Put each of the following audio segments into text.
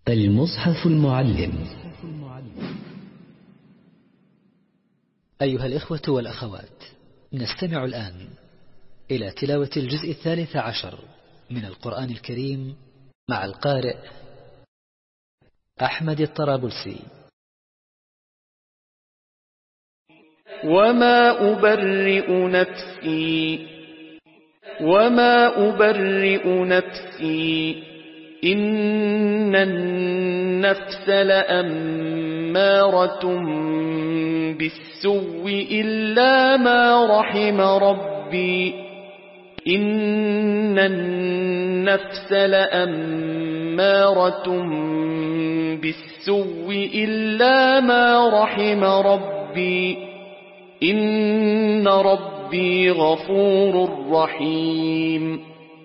المصحف المعلم. أيها الإخوة والأخوات، نستمع الآن إلى تلاوة الجزء 13 من القرآن الكريم مع القارئ أحمد الطرابلسي. وما أبرئ نفسي إن النفس لأمارة بالسوء إلا ما رحم ربي إن النفس لأمارة بالسوء إلا ما رحم ربي إن ربي غفور رحيم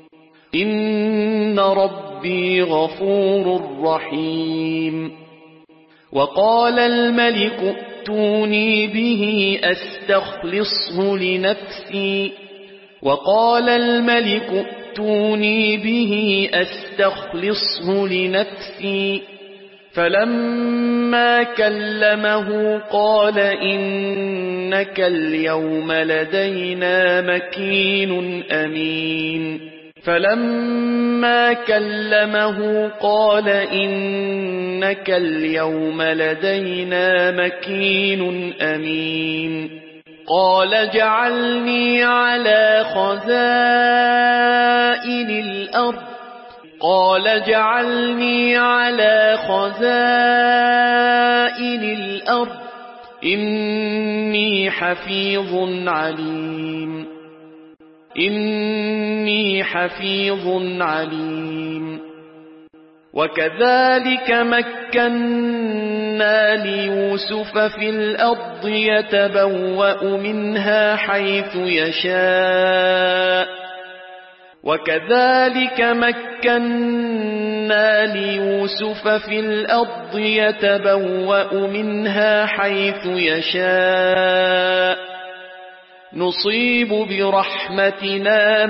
إن ربي غفور رحيم. وقال الملك ائتوني به أستخلصه لنفسي وقال الملك ائتوني به أستخلصه لنفسي فلما كلمه قال إنك اليوم لدينا مكين أمين. فلما كلمه قال إنك اليوم لدينا مكين أمين. قال اجعلني على خزائن الأرض إني حفيظ عليم. وكذلك مكنا ليوسف في الأرض يتبوأ منها حيث يشاء نصيب برحمتنا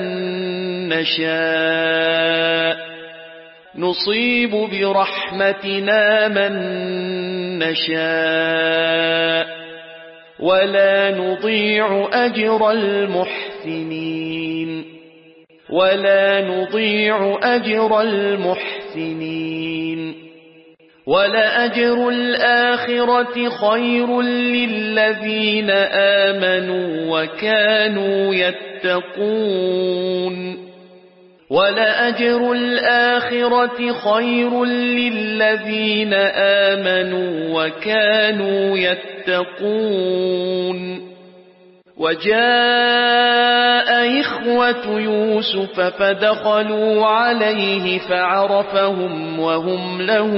من نشاء ولا نضيع أجر المحسنين. ولأجر الآخرة خير للذين آمنوا وكانوا يتقون. وجاء إخوة يوسف فدخلوا عليه فعرفهم وهم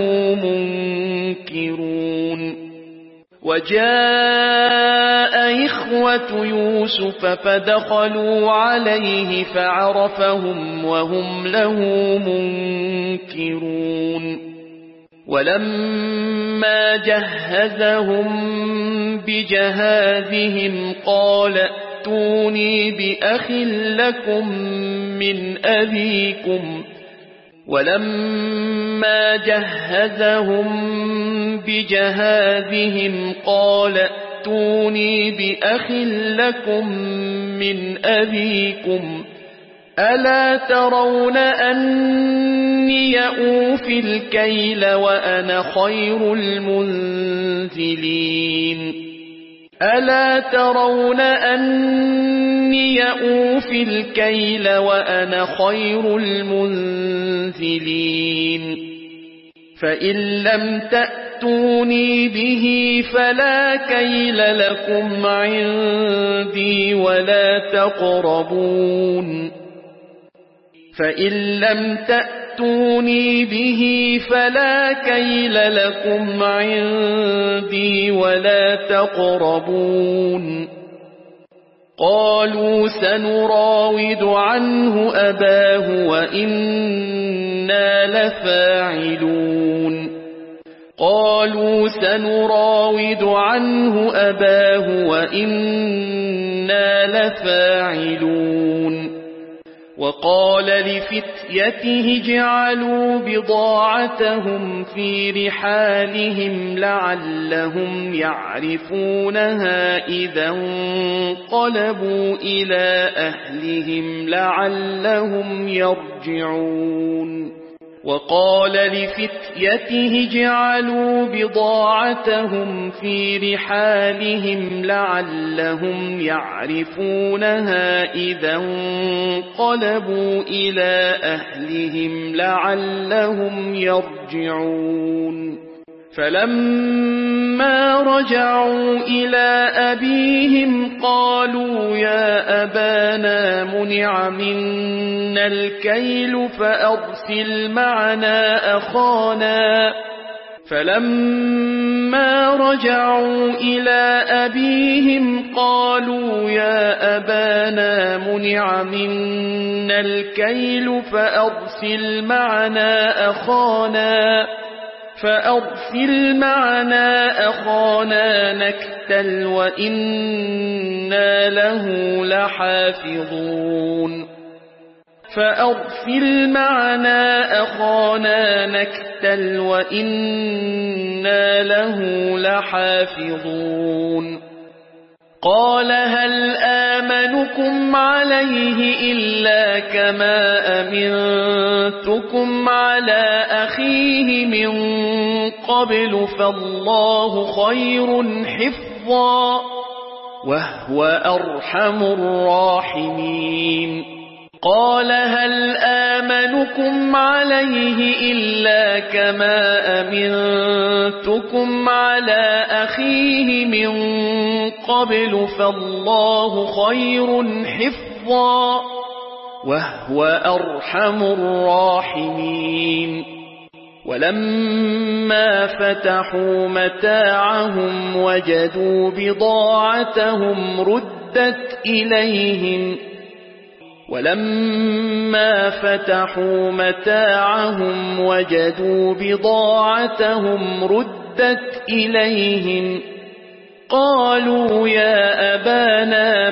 له منكرون. ولما جهزهم بجهازهم قال ائتوني بأخ لكم من أبيكم. ألا ترون أني أوفي الكيل وأنا خير المنزلين. فإن لم تأتوني به فلا كيل لكم عندي ولا تقربون. قالوا سنراود عنه أباه وإنا لفاعلون. وقال لفتيته اجعلوا بضاعتهم في رحالهم لعلهم يعرفونها إذا انقلبوا إلى أهلهم لعلهم يرجعون وقال لفتيته اجعلوا بضاعتهم في رحالهم لعلهم يعرفونها إذا انقلبوا إلى أهلهم لعلهم يرجعون فلما رجعوا إلى أبيهم قالوا يا أبانا منع منا الكيل فأرسل معنا أخانا فلما رجعوا إلى أبيهم قالوا يا أبانا منع منا الكيل فأرسل معنا أخانا نكتل وإنا له لحافظون فأرسل معنا أخانا نكتل وإنا له لحافظون قال هل آمنكم عليه إلا كما أمنتكم على أخيه من قبل فالله خير حفظا وهو أرحم الراحمين قال هل آمنكم عليه إلا كما أمنتكم على أخيه من قبل فالله خير حفظا وهو أرحم الراحمين ولما فتحوا متاعهم وجدوا بضاعتهم ردت إليهم قالوا يا أبانا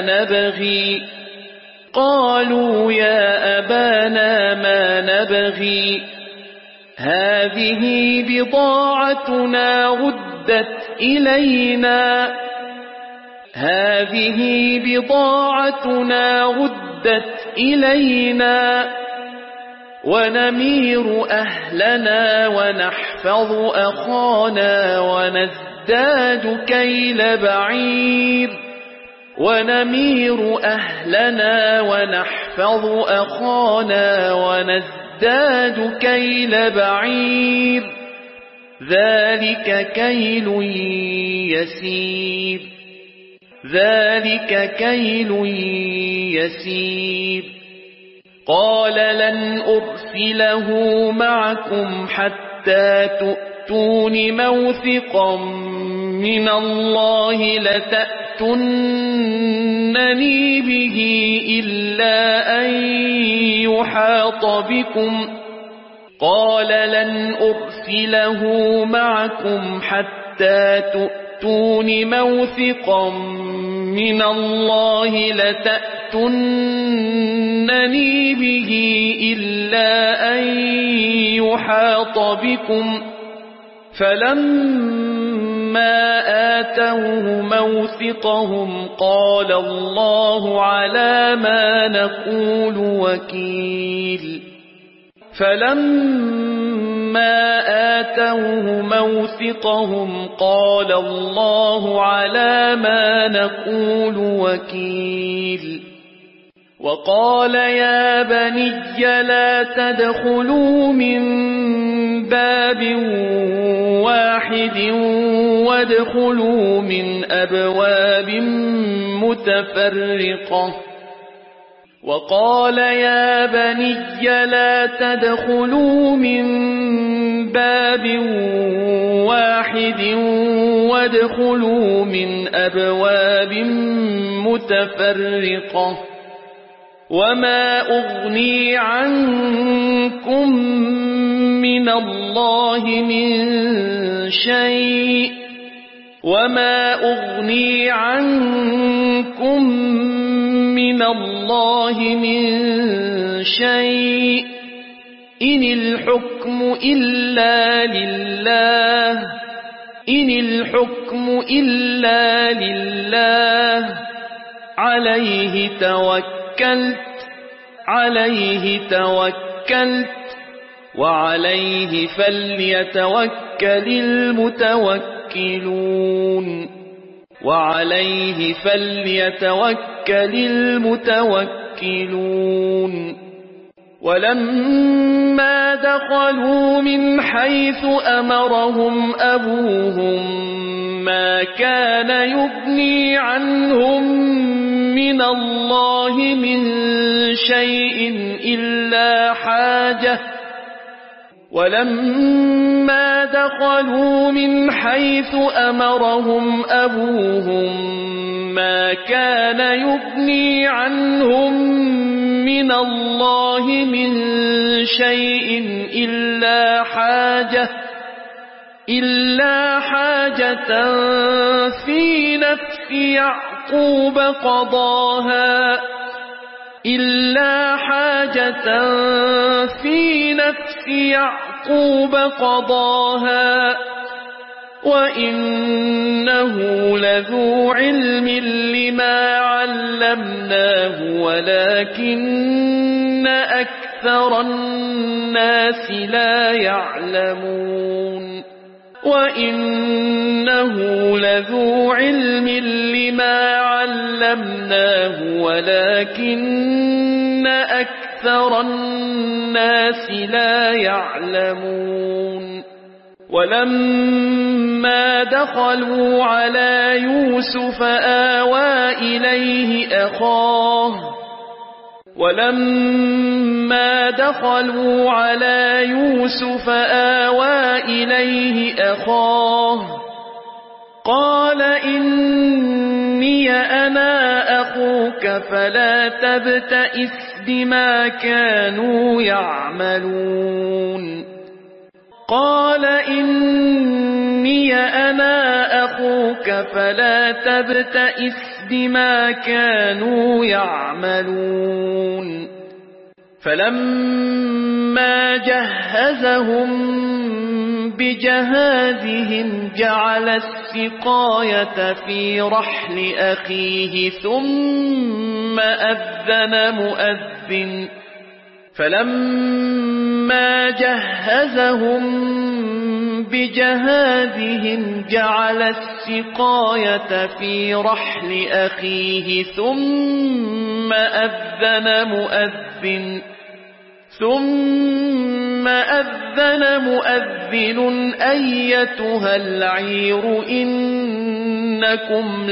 ما نبغي هذه بضاعتنا ردت إلينا ونمير أهلنا ونحفظ أخانا ونزداد كيل بعير ذلك كيل يسير قال لن أرسله معكم حتى تؤتون موثقا من الله لتأتونني به إلا أن يحاط بكم فلما آتوه موثقهم قال الله على ما نقول وكيل وقال يا بني لا تدخلوا من باب واحد وادخلوا من أبواب متفرقة وما أغني عنكم من الله من الله من شيء إن الحكم إلا لله إن الحكم إلا لله عليه توكلت وعليه فليتوكل المتوكلون ولما دخلوا من حيث أمرهم أبوهم ما كان يغني عنهم من الله من شيء إلا حاجة في نفس يعقوب قضاها وإنه لذو علم لما علمناه ولكن أكثر الناس لا يعلمون ولما دخلوا على يوسف آوى إليه أخاه قال إني أنا أخوك فلا تبتئس بما كانوا يعملون فلما جهزهم بجهازهم جعل السقاية في رحل أخيه ثم أذن مؤذن أيتها العير إنكم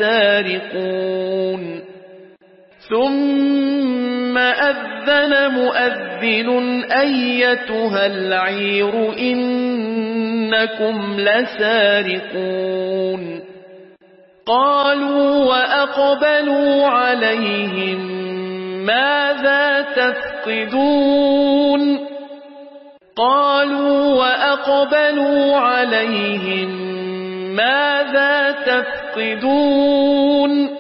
لسارقون قالوا وأقبلوا عليهم ماذا تفقدون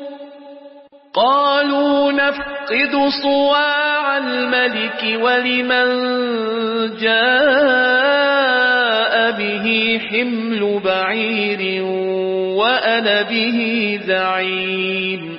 قالوا نفقد صواع الملك ولمن جاء به حمل بعير وأنا به زعيم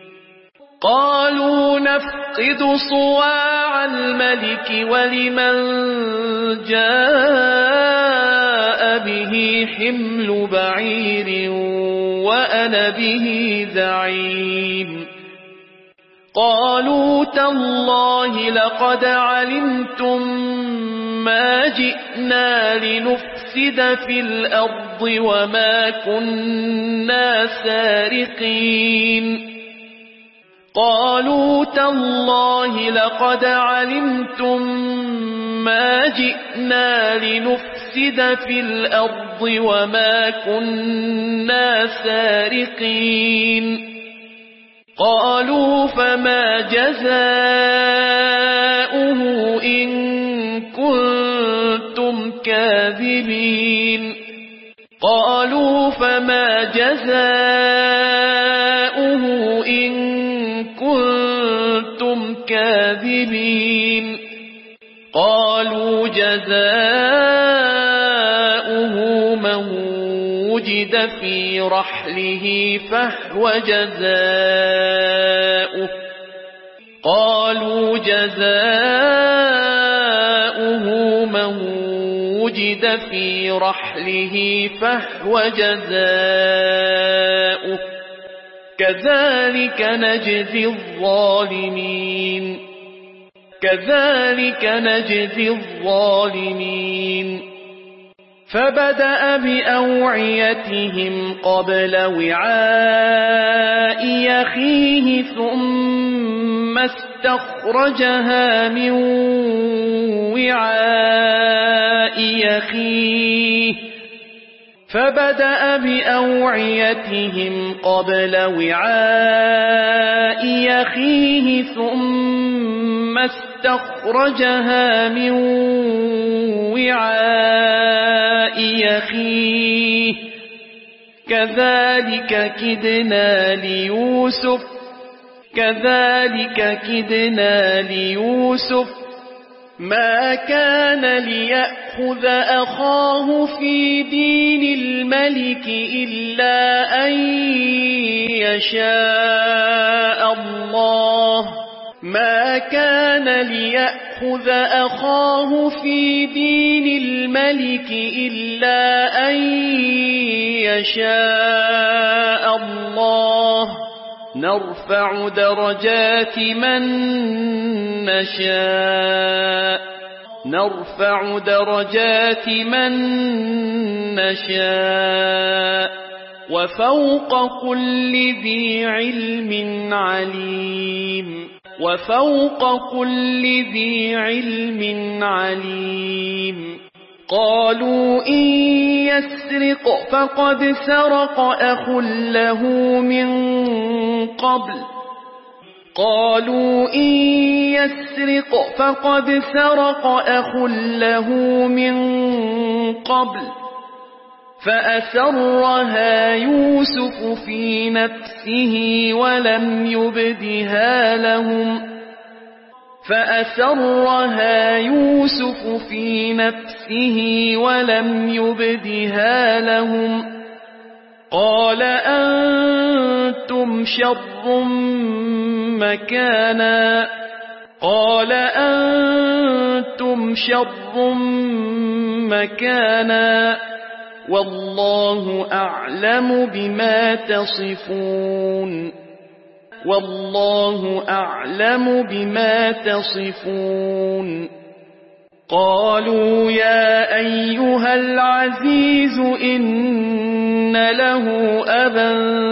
قالوا تالله لقد علمتم ما جئنا لنفسد في الأرض وما كنا سارقين قالوا فما جزاؤه إن كنتم كاذبين قالوا وجد في رحله فهو جزاؤه قالوا جزاؤه من وجد في رحله فهو جزاؤه كذلك نجزي الظالمين كذلك نجزي الظالمين فبدأ بأوعيتهم قبل وعاء أخيه ثم استخرجها من وعاء أخيه فبدأ بأوعيتهم قبل وعاء أخيه ثم استخرجها من وعاء أخيه كذلك كدنا ليوسف ما كان ليأخذ أخاه في دين الملك إلا أن يشاء الله ما كان ليأخذ أخاه في دين الملك إلا أن يشاء الله نرفع درجات من نشاء وفوق كل ذي علم عليم قالوا إن يسرق فقد سرق أخ له من قبل فأسرها يوسف في نفسه ولم يبدها لهم قال أنتم شر مكانا والله أعلم بما تصفون قالوا يا أيها العزيز إن له أبا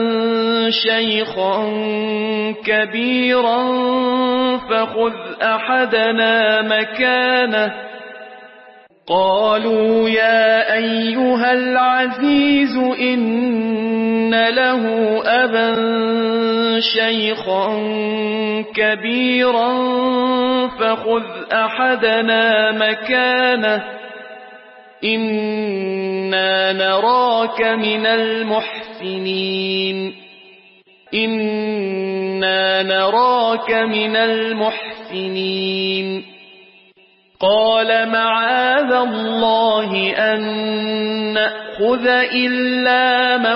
شيخا كبيرا فخذ أحدنا مكانه إنا نراك من المحسنين قال معاذ الله أن نأخذ إلا من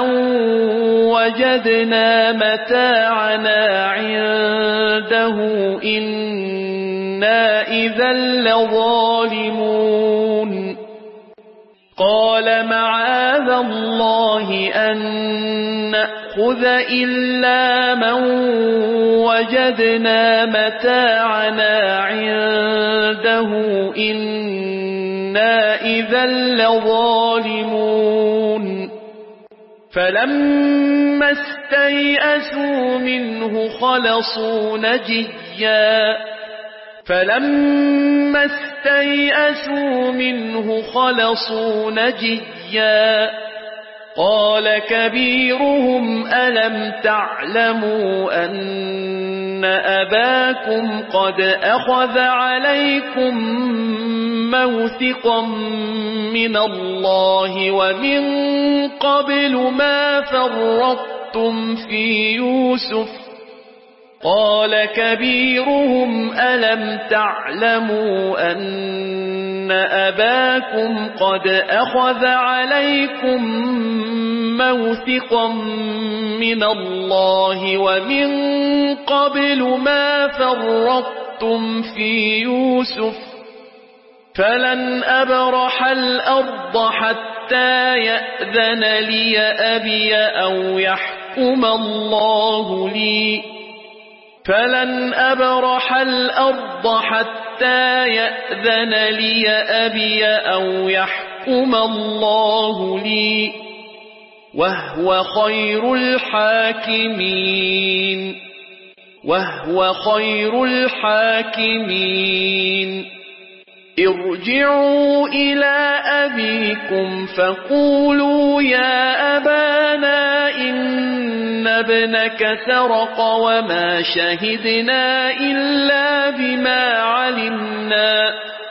وجدنا متاعنا عنده إنا إذا لظالمون قال معاذ الله أن نأخذ إلا من وجدنا متاعنا عنده إنا إذا لظالمون فلما استيئسوا منه خلصوا نجيا قال كبيرهم ألم تعلموا أن أباكم قد أخذ عليكم موثقا من الله ومن قبل ما فرطتم في يوسف قال كبيرهم ألم تعلموا أن أباكم قد أخذ عليكم موثقا من الله ومن قبل ما فرطتم في يوسف فلن أبرح الأرض حتى يأذن لي أبي أو يحكم الله لي فلن أبرح الأرض حتى يأذن لي أبي أو يحكم الله لي وهو خير الحاكمين ارجعوا إلى أبيكم فقولوا يا أبانا إن ابنك سرق وما شهدنا إلا بما علمنا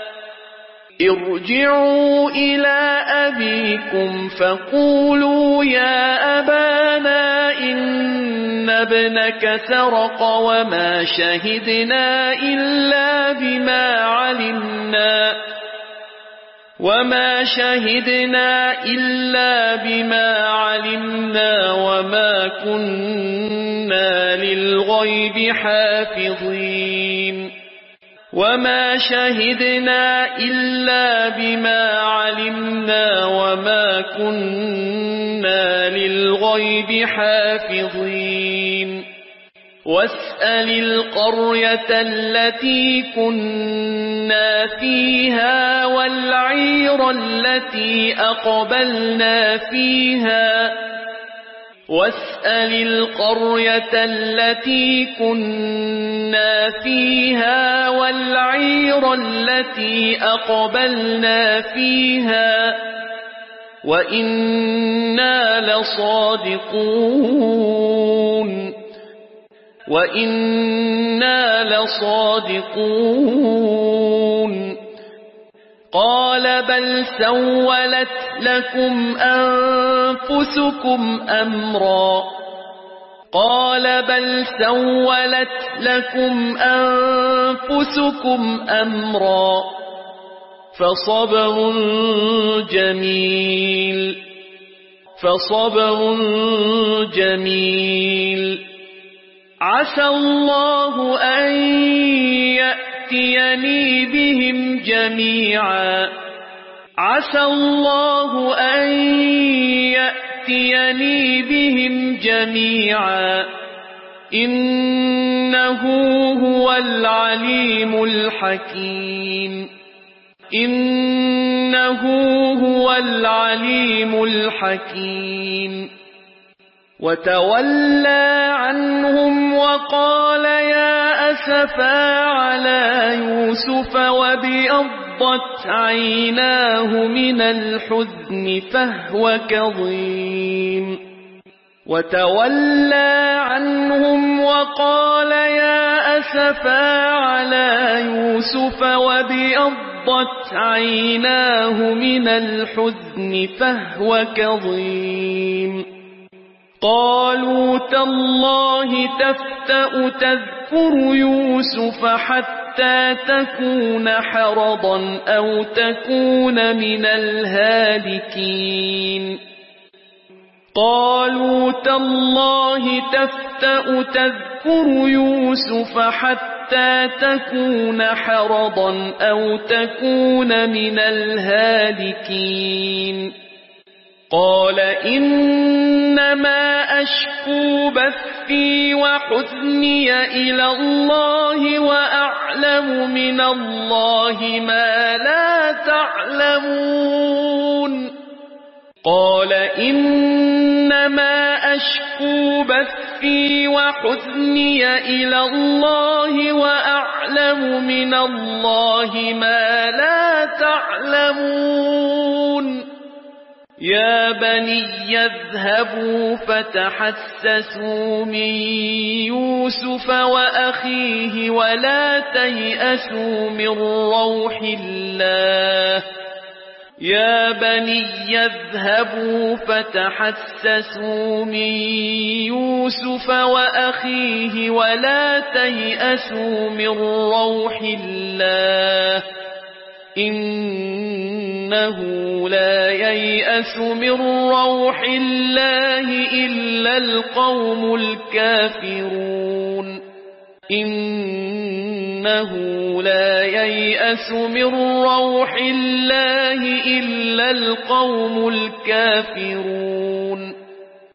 ارجعوا إلى أبيكم فقولوا يا أبانا إن ابنك سرق وما شهدنا إلا بما علمنا وما كنا للغيب حافظين واسأل القرية التي كنا فيها والعير التي أقبلنا فيها وإنا لصادقون قال بل سولت لكم أنفسكم أمرا فصبر جميل عسى الله أن يأتيني بهم جميعا إنه هو العليم الحكيم وتولى عنهم وقال يا أسفا على يوسف وابيضت عيناه من الحزن فهو كظيم قالوا تالله تفتأ تذكر يوسف حتى تكون حرضا أو تكون من الهالكين قال إنما أشكو بثي وحزني إلى الله وأعلم من الله ما لا تعلمون يا بني اذهبوا فتحسسوا من يوسف وأخيه ولا تيأسوا من روح الله إنه لا ييأس من روح الله إلا القوم الكافرون إنه لا ييأس من روح الله إلا القوم الكافرون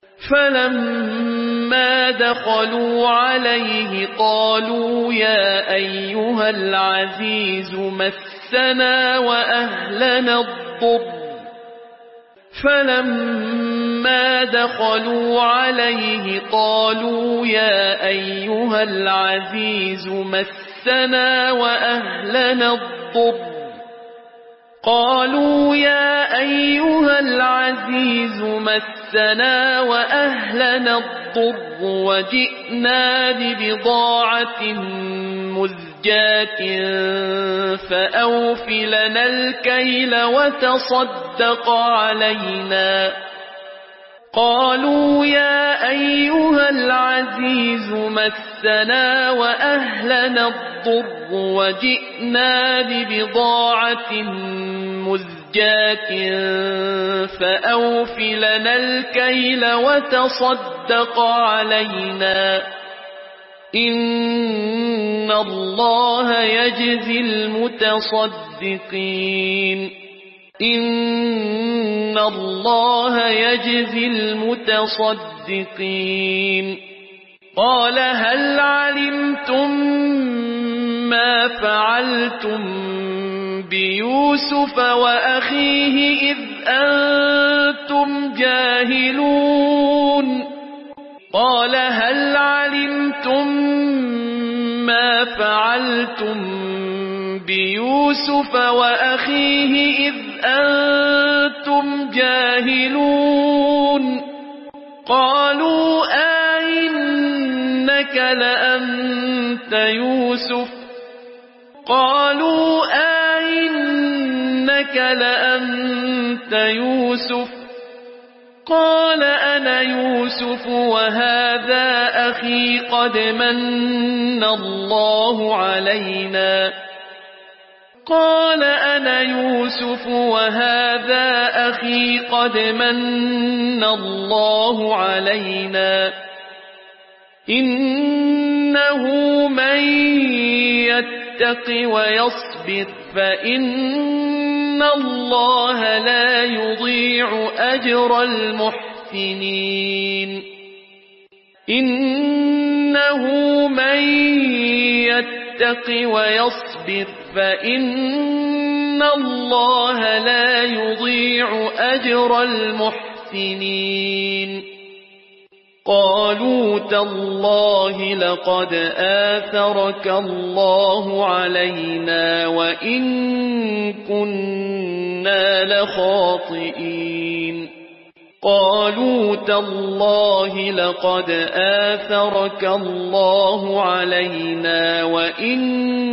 فلما دخلوا عليه قالوا يا أيها العزيز مسنا وأهلنا الضر فلما دخلوا عليه قالوا يا أيها العزيز مسنا وأهلنا الضر قالوا يا أيها العزيز مسنا وأهلنا الضر وجئنا ببضاعة مزجاة فأوف لنا الكيل وتصدق علينا قالوا يا أيها العزيز مسنا وأهلنا الضر وجئنا ببضاعة مزجاة فأوف لنا الكيل وتصدق علينا إن الله يجزي المتصدقين إن الله يجزي المتصدقين قال هل علمتم ما فعلتم بيوسف وأخيه إذ أنتم جاهلون قال هل علمتم ما فعلتم بيوسف وأخيه إذ أنتم جاهلون قالوا أئنك لأنت يوسف قالوا أئنك لأنت يوسف قال أنا يوسف وهذا أخي قد من الله علينا قال أنا يوسف وهذا أخي قد من الله علينا إنه من يتق ويصبر فإن الله لا يضيع أجر المحسنين إنه من يتق ويصبر فإن الله لا يضيع أجر المحسنين قالوا تالله لقد آثرك الله علينا وإن كنا لخاطئين قالوا تالله لقد آثرك الله علينا وإن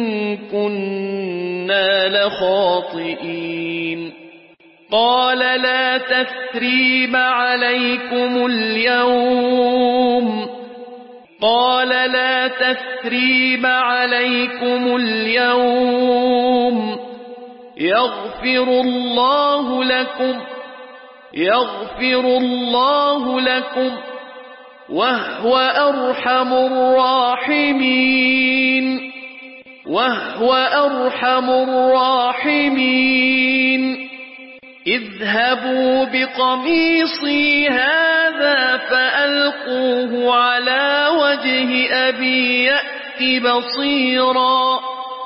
كنا لخاطئين قال لا تثريب عليكم اليوم قال لا تثريب عليكم اليوم يغفر الله لكم وهو أرحم الراحمين اذهبوا بقميصي هذا فألقوه على وجه أبي يأت بصيرا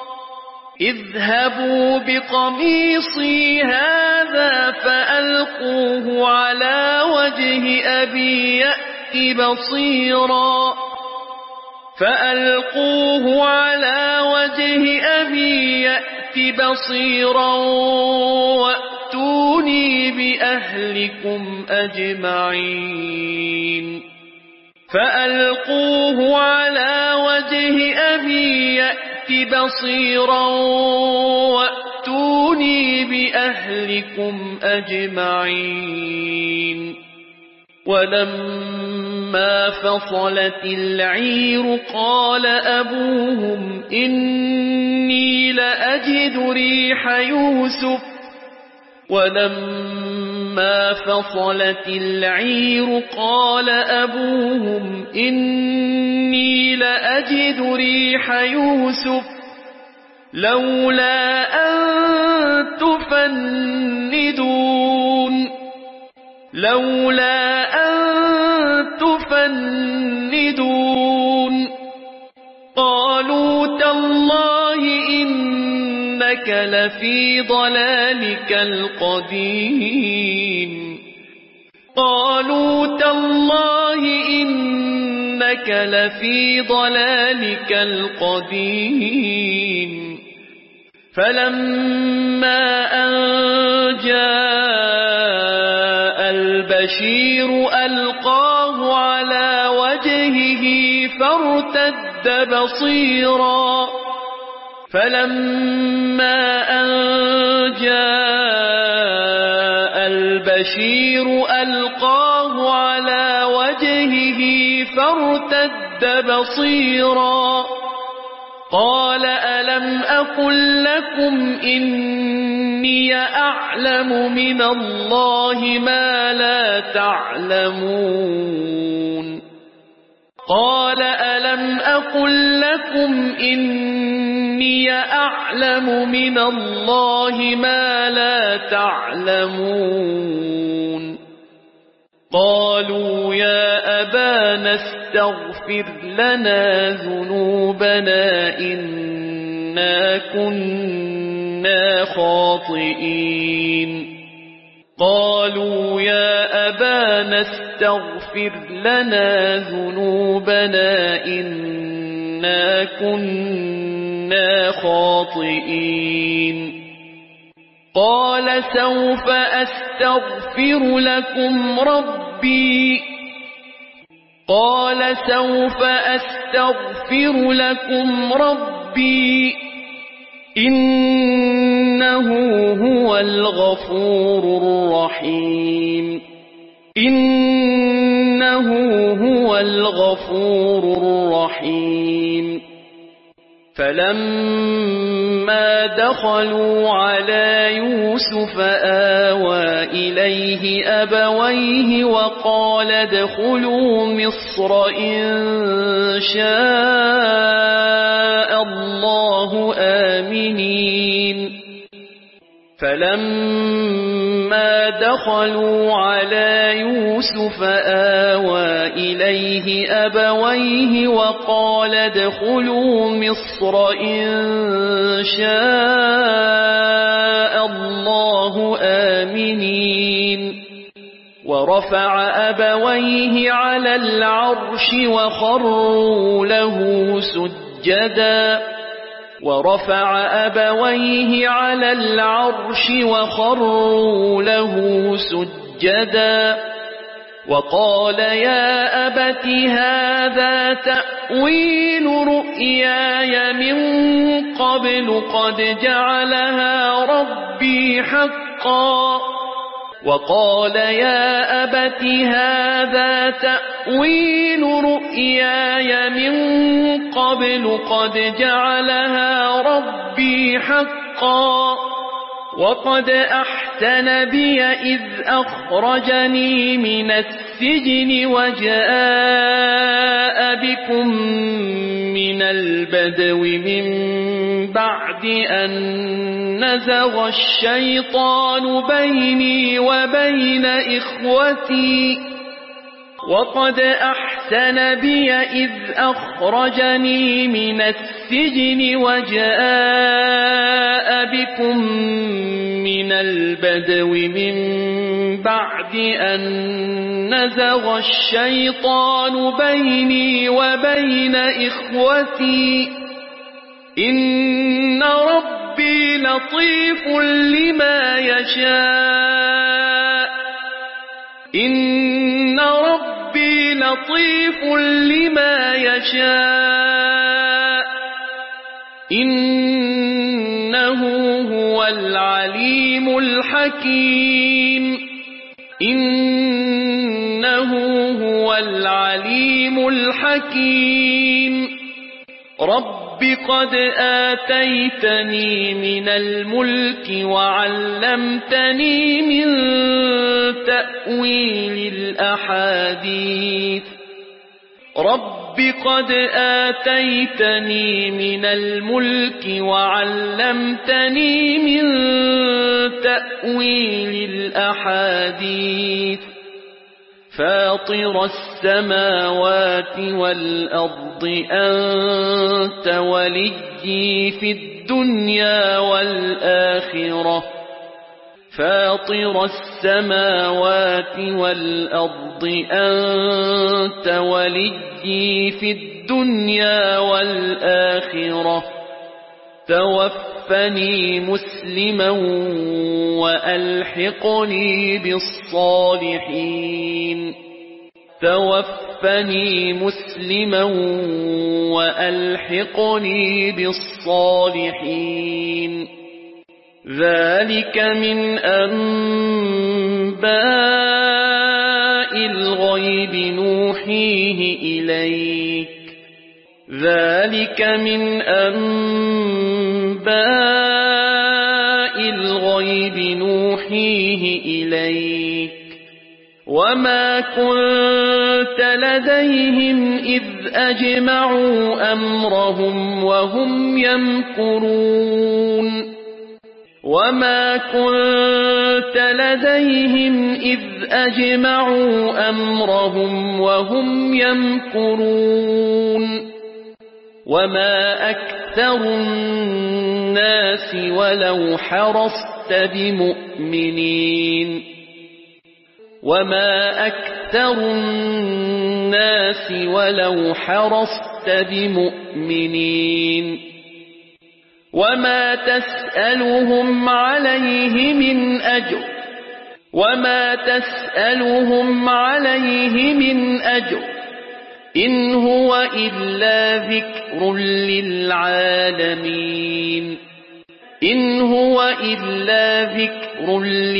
اذهبوا بقميصي هذا فألقوه على وجه أبي يأت بصيرا فألقوه على وجه أبي يأت بصيرا وأتوني بأهلكم أجمعين فألقوه على وجه أبي يأت بصيرا وأتوني بأهلكم أجمعين ولما فصلت العير قال أبوهم إني لأجد ريح يوسف ولما فصلت العير قال أبوهم إني لأجد ريح يوسف لولا أن تفندون قالوا تالله إنك لفي ضلالك القديم فلما أن جاء البشير ألقاه على وجهه فارتد بصيرا قال ألم أقل لكم إني أعلم من الله ما لا تعلمون قالوا يا أبانا استغفر لنا ذنوبنا إنا كنا خاطئين قال سوف أستغفر لكم ربي إنه هو الغفور الرحيم فلما دخلوا على يوسف آوى إليه أبويه وقال ادخلوا مصر إن شاء الله آمنين فلما دخلوا على يوسف آوى إليه أبويه وقال ادخلوا مصر إن شاء الله آمنين ورفع أبويه على العرش وخروا له سجدا وقال يا أبت هذا تأويل رؤياي من قبل قد جعلها ربي حقا وقد أحسن بي إذ أخرجني من السجن وجاء بكم من البدو من بعد أن نزغ الشيطان بيني وبين إخوتي إن ربي لطيف لما يشاء إنه هو العليم الحكيم إنه العليم الحكيم رب قد آتيتني من الملك وعلمتني من تأويل الأحاديث رب قد آتيتني من الملك وعلمتني من تأويل الأحاديث فاطر السماوات والأرض أنت وليي في الدنيا والآخرة فاطر السماوات والأرض أنت وليي في الدنيا والآخرة توفني مسلما وألحقني بالصالحين توفني مسلما وألحقني بالصالحين ذلك من أنباء الغيب نوحيه إليك ذلك من أنباء الغيب نوحيه إليك وما كنت لديهم إذ أجمعوا أمرهم وهم يمكرون وما كنت لديهم إذ أجمعوا أمرهم وهم يمكرون وما أكثر الناس ولو حرصت بمؤمنين وما أكثر الناس ولو حرصت بمؤمنين وما تسألهم عليه من أجر وما تسألهم عليه من أجر إن هو إلا ذكر للعالمين إن هو إلا ذكر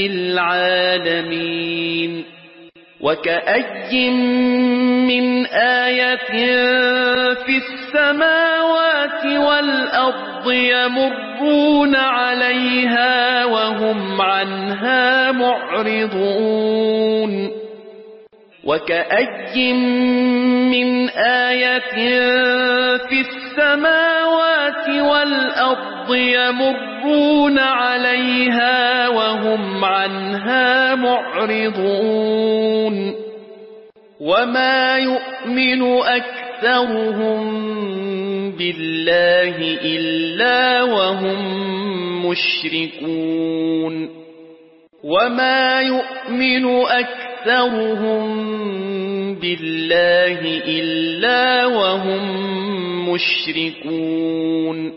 للعالمين وكأي من آية في السماوات والأرض يمرون عليها وهم عنها معرضون وكأي من آية في السماوات والأرض يمرون عليها وهم عنها معرضون وما يؤمن أكثرهم بالله إلا وهم مشركون وما يؤمن أكثرهم بالله إلا وهم مشركون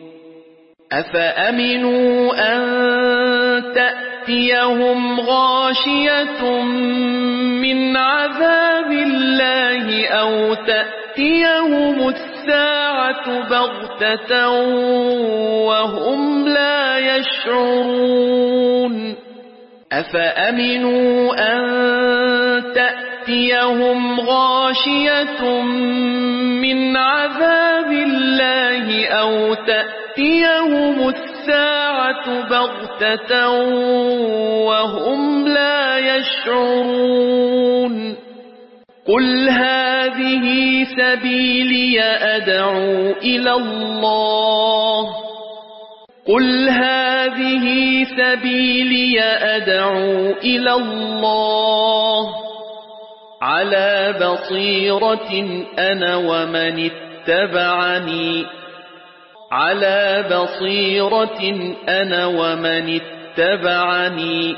أفأمنوا أن تأتيهم غاشية من عذاب الله أو تأتيهم الساعة بغتة وهم لا يشعرون أفأمنوا أن تأتيهم غاشية من عذاب الله أو تأتيهم الساعة بغتة وهم لا يشعرون قل هذه سبيلي أدعو إلى الله قل هذه سبيلي أدعو إلى الله على بصيرة أنا ومن اتبعني على بصيرة أنا ومن اتبعني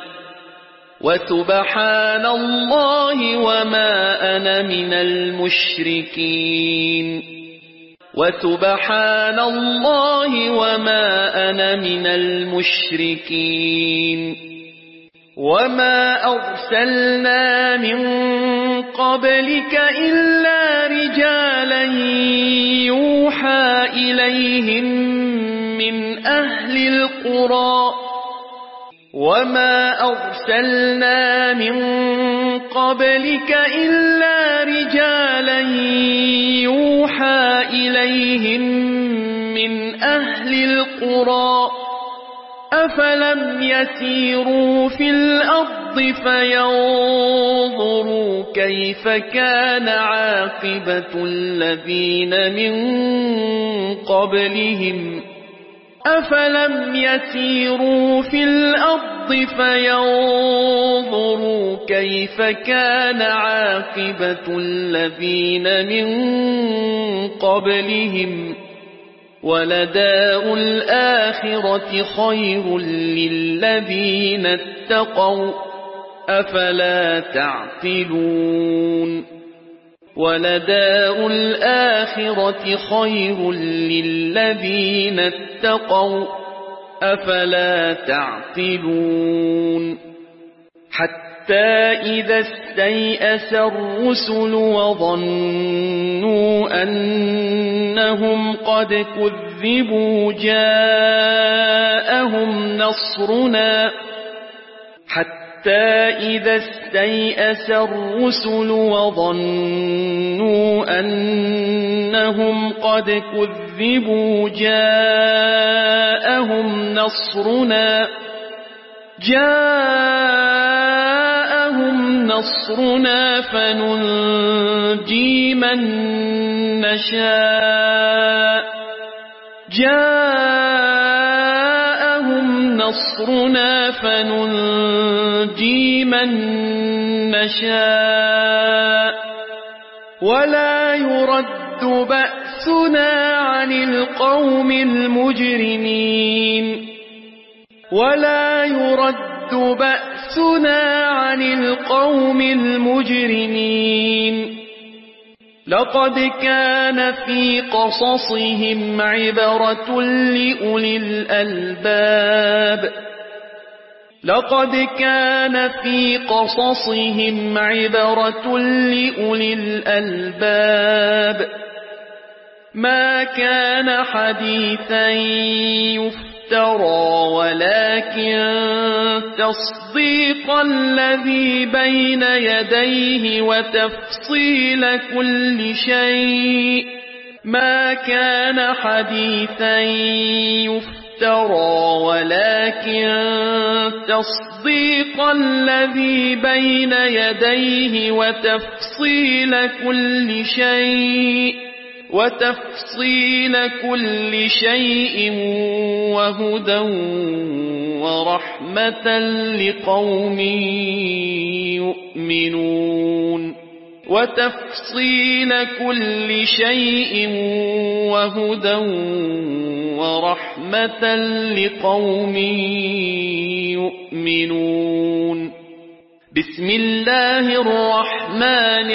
وسبحان الله وما أنا من المشركين وسبحان الله وما أنا من المشركين وما أرسلنا من قبلك إلا رجالا يوحى إليهم من أهل القرى وما أرسلنا من قبلك إلا رجالا يوحى إليهم من أهل القرى أفلم يسيروا في الأرض فينظروا كيف كان عاقبة الذين من قبلهم أفلم يسيروا في الأرض فينظروا كيف كان عاقبة الذين من قبلهم ولدار الآخرة خير للذين اتقوا أفلا تعقلون ولدار الآخرة خير للذين اتقوا أفلا تعقلون حتى إذا استيأس الرسل وظنوا أنهم قد كذبوا جاءهم نصرنا إذا استيأس الرسل وظنوا أنهم قد كذبوا جاءهم نصرنا فننجي من نشاء ولا يرد بأسنا عن القوم المجرمين لقد كان في قصصهم عبرة لأولي الألباب ما كان حديثا يفترى ولكن تصديق الذي بين يديه وتفصيل كل شيء وهدى ورحمة لقوم يؤمنون بسم الله الرحمن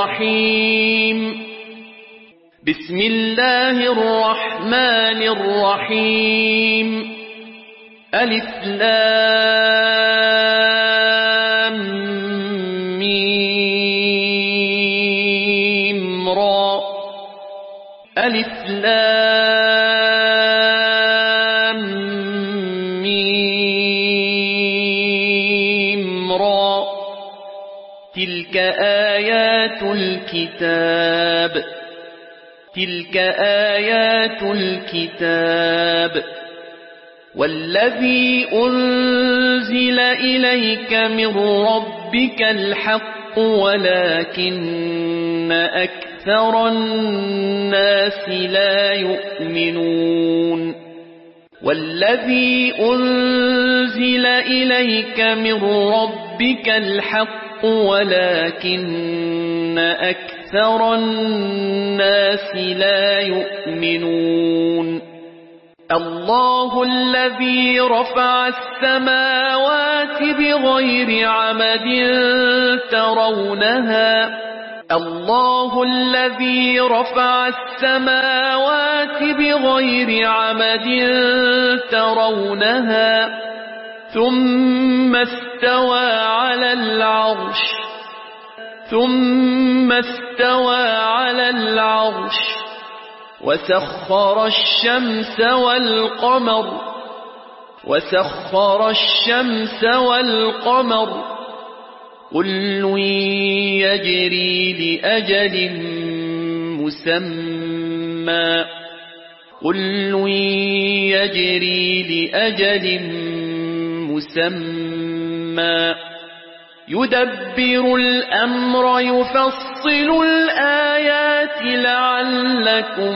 الرحيم ألف لام ميم را ألف لام ميم را تلك آيات الكتاب والذي أنزل إليك من ربك الحق ولكن أكثر الناس لا يؤمنون والذي أنزل إليك من ربك الحق ولكن أكثر الناس لا يؤمنون الله الذي رفع السماوات بغير عمد ترونها ثم استوى على العرش وسخر الشمس والقمر وسخر الشمس والقمر كل يجري لأجل مسمى يدبر الأمر يفصل الآيات لعلكم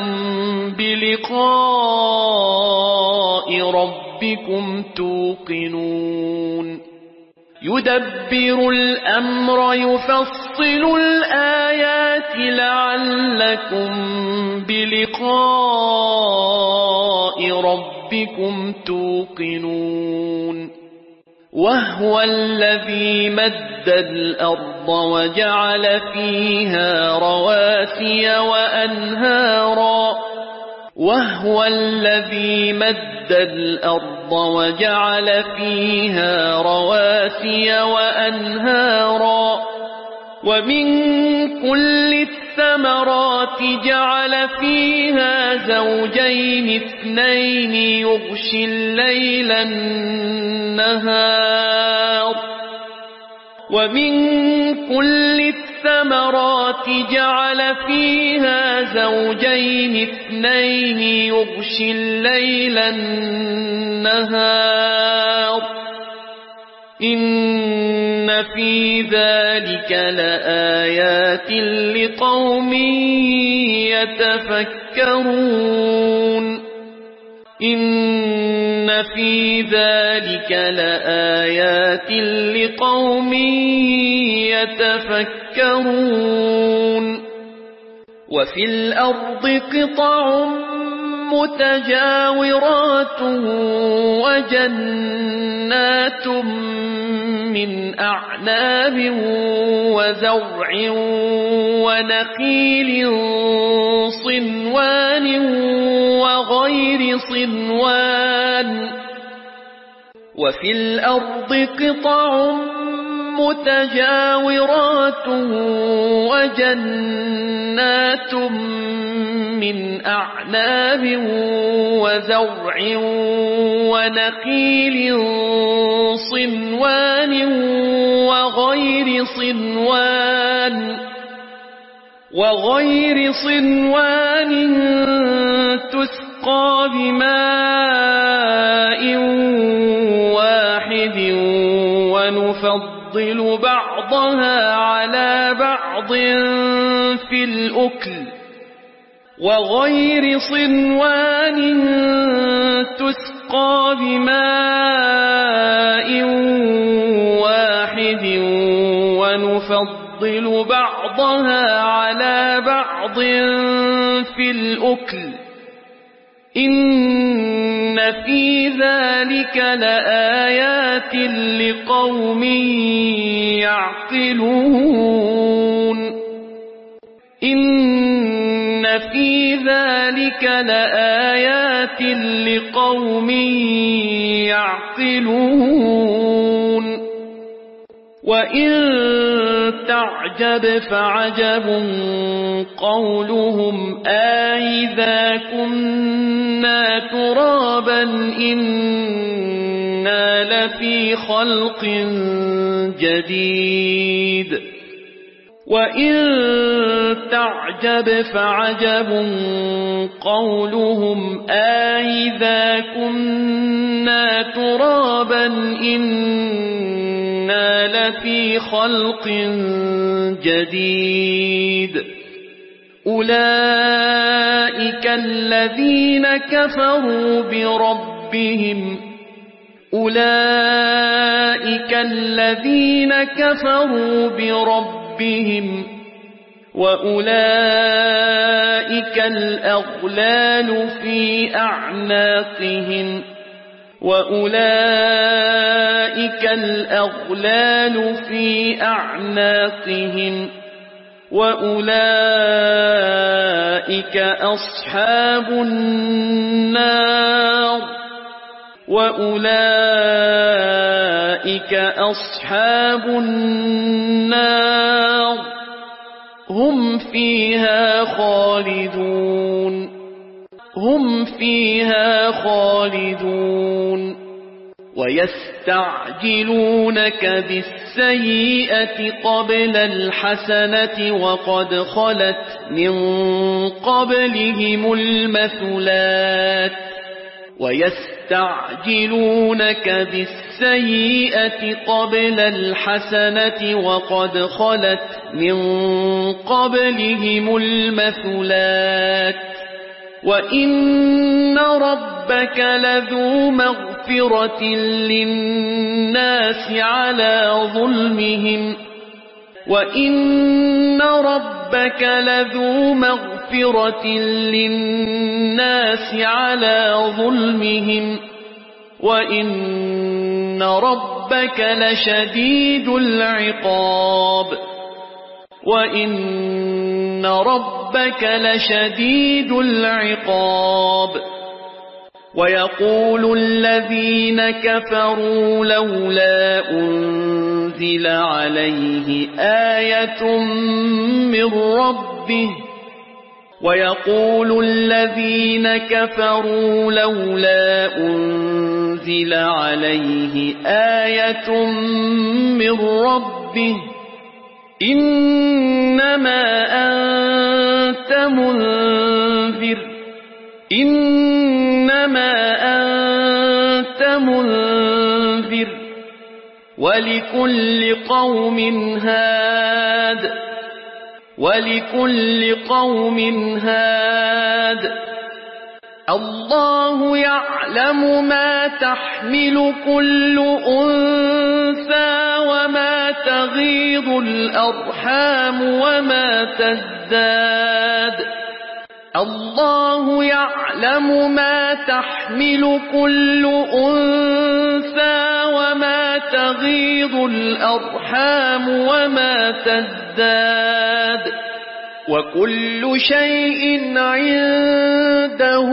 بلقاء ربكم توقنون يدبر الأمر يفصل الآيات لعلكم بلقاء ربكم توقنون وهو الذي مد الأرض وجعل فيها رواسي وأنهارا ومن كل الثمرات جعل فيها زوجين اثنين يغشي الليل النهار إن في ذلك لآيات لقوم يتفكرون وفي الأرض قطع متجاورات وجنات من أعناب وزرع ونخيل صنوان وغير صنوان وفي الأرض قطع متجاورات وجنات من أعناب وزرع ونخيل صنوان وغير صنوان تسقى بماء واحد ونفضل بعضها على بعض في الأكل وغير صنوان تسقى بماء واحد ونفضل بعضها على بعض في الأكل إن في ذلك لآيات لقوم يعقلون وإن تعجب فعجب قولهم أإذا كنا ترابا إنا لفي خلق جديد وإن تعجب فعجب قولهم أإذا كنا ترابا إنا لفي خلق جديد أولئك الذين كفروا بربهم وأولئك الأغلال في أعناقهم وأولئك أصحاب النار هم فيها خالدون ويستعجلونك بالسيئة قبل الحسنة وقد خلت من قبلهم المثلات ويستعجلونك بالسيئة قبل الحسنة وقد خلت من قبلهم المثلات وإن ربك لذو مغفرة للناس على ظلمهم وإن ربك لذو مغفرة للناس على ظلمهم وإن ربك لشديد العقاب وإن ربك لشديد العقاب ويقول الذين كفروا لولا أنزل عليه آية من ربه ويقول الذين كفروا لولا أنزل عليه آية من ربه إنما أنت منذر إنما أنت منذر ولكل قوم هاد الله يعلم ما تحمل كل أنثى وما تغيض الأرحام وما تزداد الله يعلم ما تحمل كل أنثى وما تغيض الأرحام وما تزداد وكل شيء عنده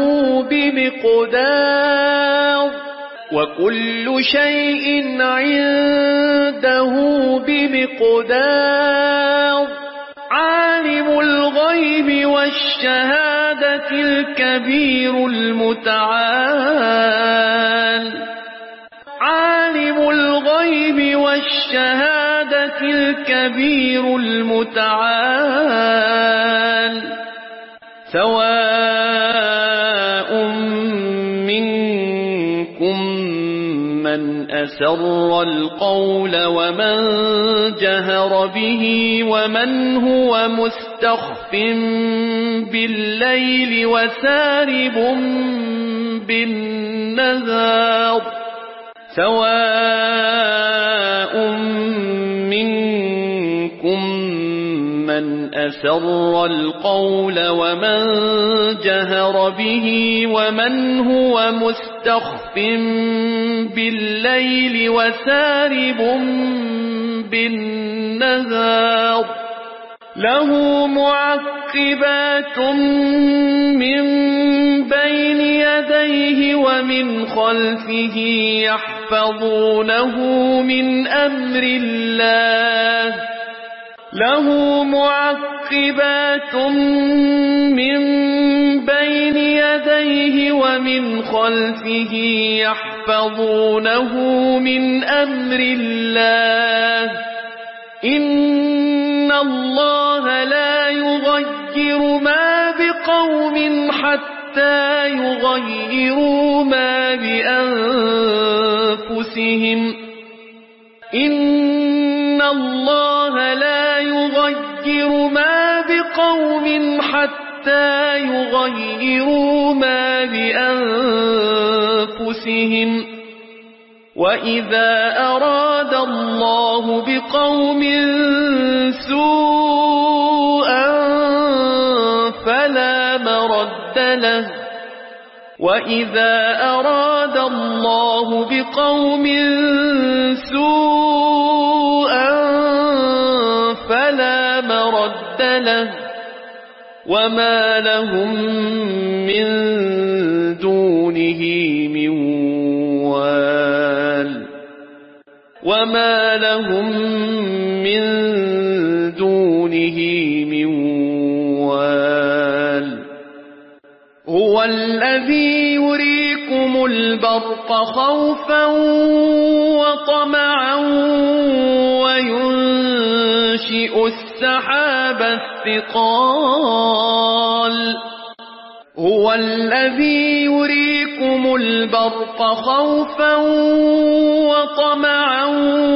بمقدار وكل شيء عنده بمقدار عالم الغيب والشهادة الكبير المتعال عالم الغيب والشهادة الكبير المتعال سواء منكم من أسر القول ومن جهر به ومن هو مستخف بالليل وسارب بالنهار سواء منكم من أسر القول ومن جهر به ومن هو مستخف بالليل وسارب بالنهار له معقبات من بين يديه ومن خلفه يحفظونه من أمر الله له معقبات من بين يديه ومن خلفه يحفظونه من أمر الله إن الله لا يغير ما بقوم حتى يغيروا ما بأنفسهم إن الله لا يغير ما بقوم حتى يغيروا ما بأنفسهم وإذا أراد الله بقوم سوءا فلا مرد له وإذا أراد الله بقوم سوءا فلا مرد له وما لهم من دونه من وال وما لهم من دونه من وال هو الذي يريكم البرق خوفا وطمعا وينشئ السحاب الثقال هو الذي يريكم البرق خوفا وطمعا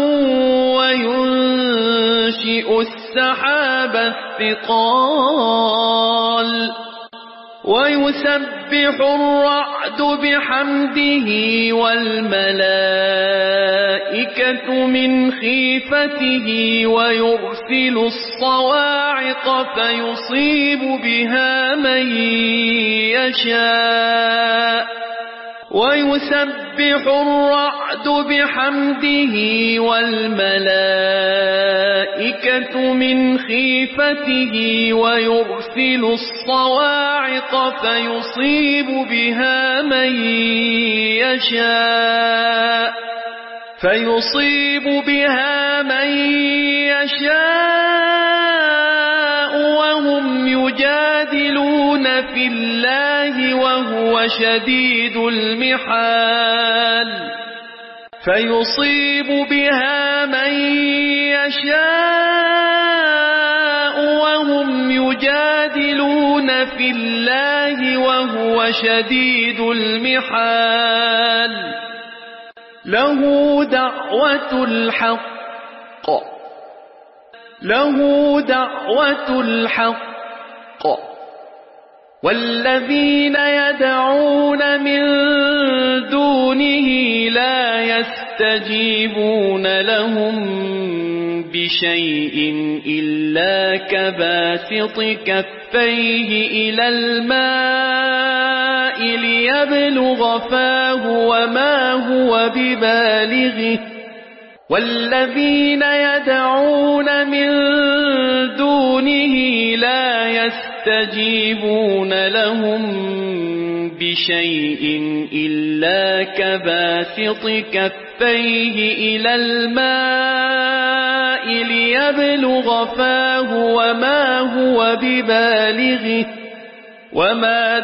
وينشئ السحاب الثقال ويسبح الرعد بحمده والملائكة من خيفته ويرسل الصواعق فيصيب بها من يشاء ويسبح الرعد بحمده والملائكة من خيفته ويرسل الصواعق فيصيب بها من يشاء وهم يجادلون في الله وهو شديد المحال فيصيب بها من يشاء وهم يجادلون في الله وهو شديد المحال له دعوة الحق والذين يدعون من دونه لا يستجيبون لهم بشيء إلا كباسط كفيه إلى الماء ليبلغ فاه وما هو ببالغه والذين يدعون من دونه لا يستجيبون لهم بشيء إلا كباسط كفيه إلى الماء ليبلغ فاه وما هو ببالغه وما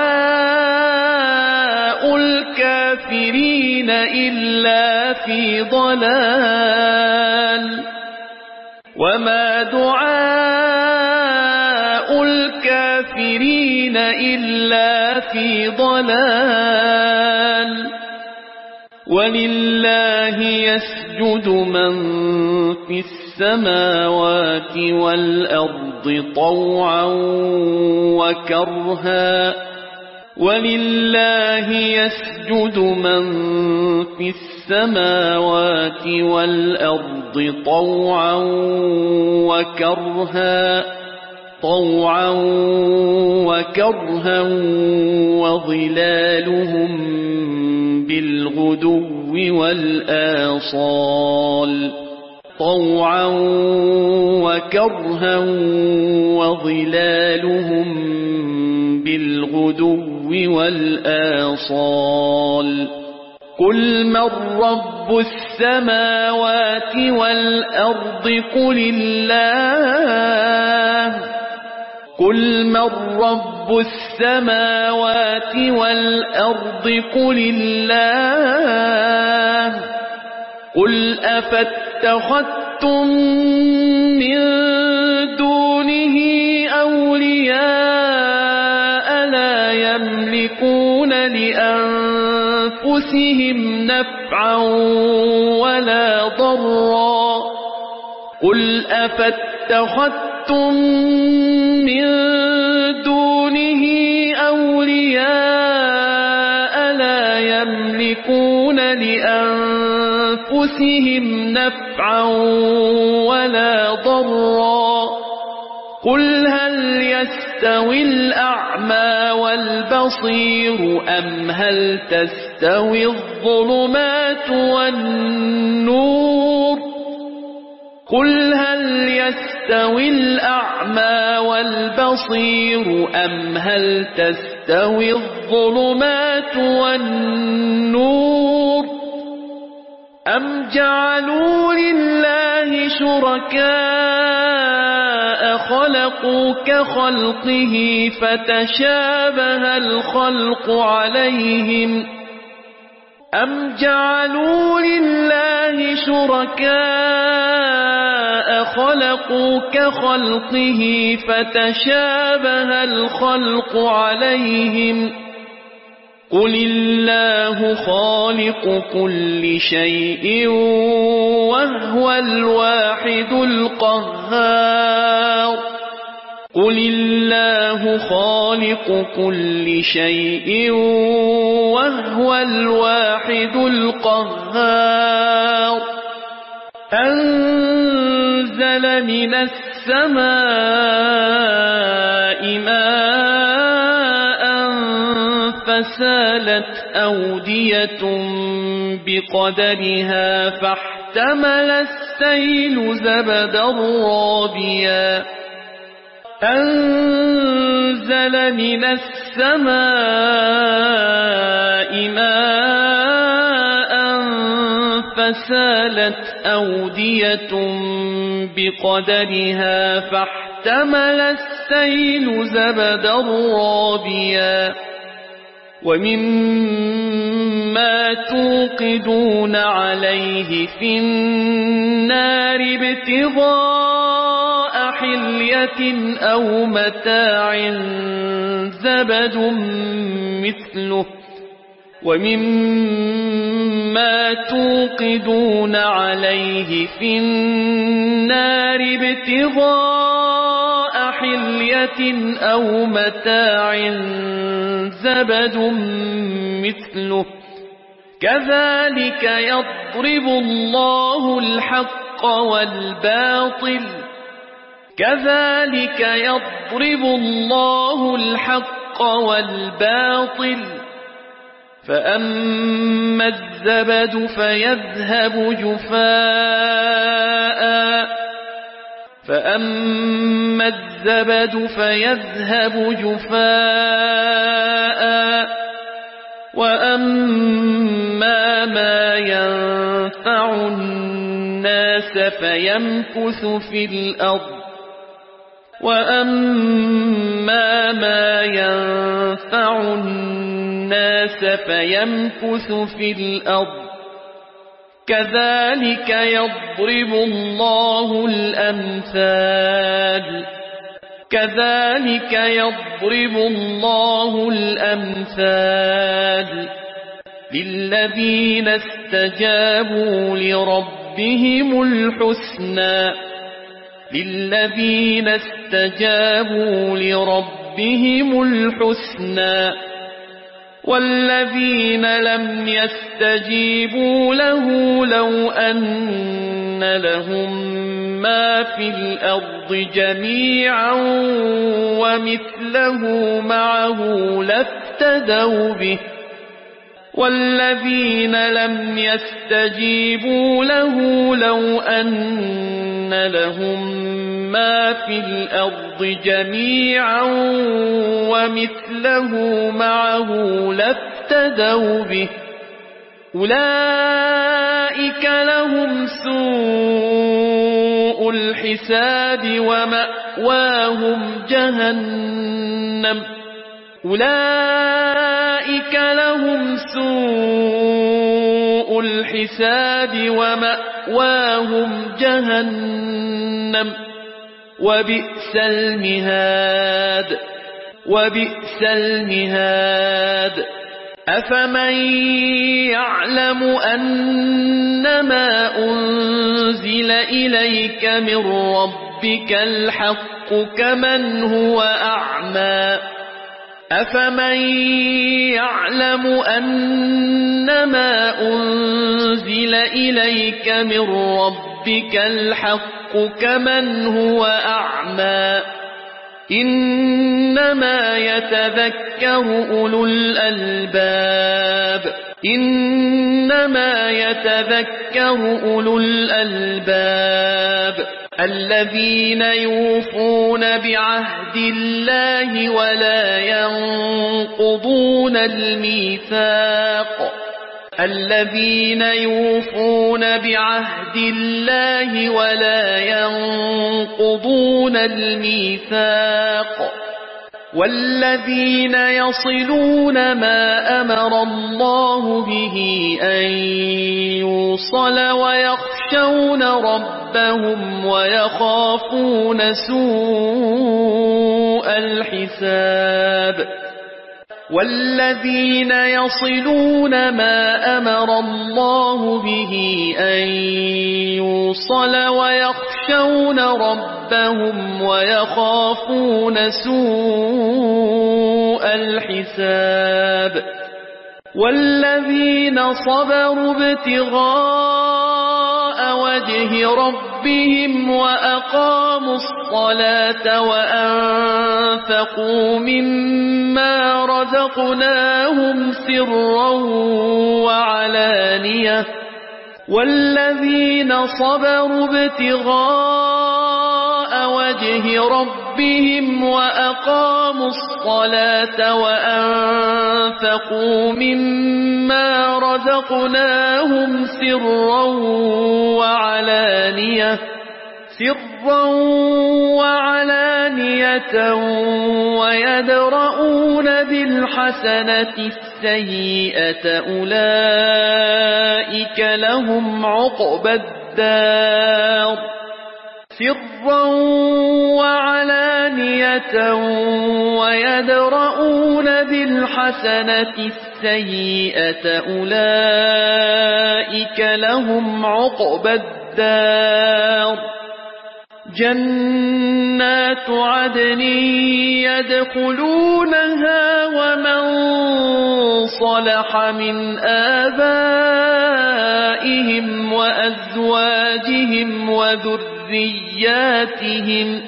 دعاء الكافرين إلا في ضلال وما دعاء الكافرين إلا في ضلال ولله يسجد من في السماوات والأرض طوعا وكرها ولله يسجد من في السماوات والأرض طوعا وكرها وظلالهم بالغدو والآصال طوعا وكرها وظلالهم بالغدو والآصال قل من رب السماوات والأرض قل الله قل أفاتخذتم من دونه أولياء لا يملكون لأنفسهم نفعا ولا ضرا قل أفاتخذتم من دونه أولياء لا يملكون لأنفسهم نفعا ولا ضرا قل هل يستوي الأعمى والبصير أم هل تستوي الظلمات والنور قل هل يستوي الأعمى والبصير أم هل تستوي الظلمات والنور أم جعلوا لله شركاء خلقوا كخلقه فتشابه الخلق عليهم أم جعلوا لله شركاء خلقوا كخلقه فتشابه الخلق عليهم قل الله خالق كل شيء وهو الواحد القهار قل الله خالق كل شيء وهو الواحد القهار أنزل من السماء ماء فسالت أودية بقدرها فاحتمل السيل زبدا رابيا أنزل من السماء ماء فسالت أودية بقدرها فاحتمل السيل زبدا رابيا ومما توقدون عليه في النار ابتغاء حلية أو متاع زبد مثله ومما توقدون عليه في النار ابتغاء حلية أو متاع زبد مثله كذلك يضرب الله الحق والباطل كذلك يضرب الله الحق والباطل فأما الزبد فيذهب جفاء وأما ما ينفع الناس فيمكث في الأرض كذلك يضرب الله الأمثال للذين استجابوا لربهم الحسنى والذين لم يستجيبوا له لو أن لهم ما في الأرض جميعا ومثله معه لافتدوا به والذين لم يستجيبوا له لو أن لهم ما في الأرض جميعا ومثله معه لافتدوا به أولئك لهم سوء الحساب ومأواهم جهنم وبئس المهاد أفمن يعلم أنما أنزل إليك من ربك الحق كمن هو أعمى أفمن يعلم أنما أنزل إليك من ربك الحق كمن هو أعمى إنما يتذكر أولو الألباب الذين يوفون بعهد الله ولا ينقضون الميثاق والذين يصلون ما أمر الله به أن يوصل ويخشون ربهم ويخافون سوء الحساب والذين يصلون ما أمر الله به أن يوصل ويخشون ربهم ويخافون سوء الحساب والذين صبروا ابتغاء وجه ربهم وأقاموا الصلاة وأنفقوا مما رزقناهم سرا وعلانية والذين صبروا ابتغاء وجه ربهم وأقاموا الصلاة وأنفقوا مما رزقناهم سرا وعلانية ويدرؤون بالحسنة السيئة أولئك لهم عقبى الدار سرا وعلانية ويدرؤون بالحسنة السيئة أولئك لهم عقبى الدار جنات عدن يدخلونها ومن صلح من آبائهم وأزواجهم وذرياتهم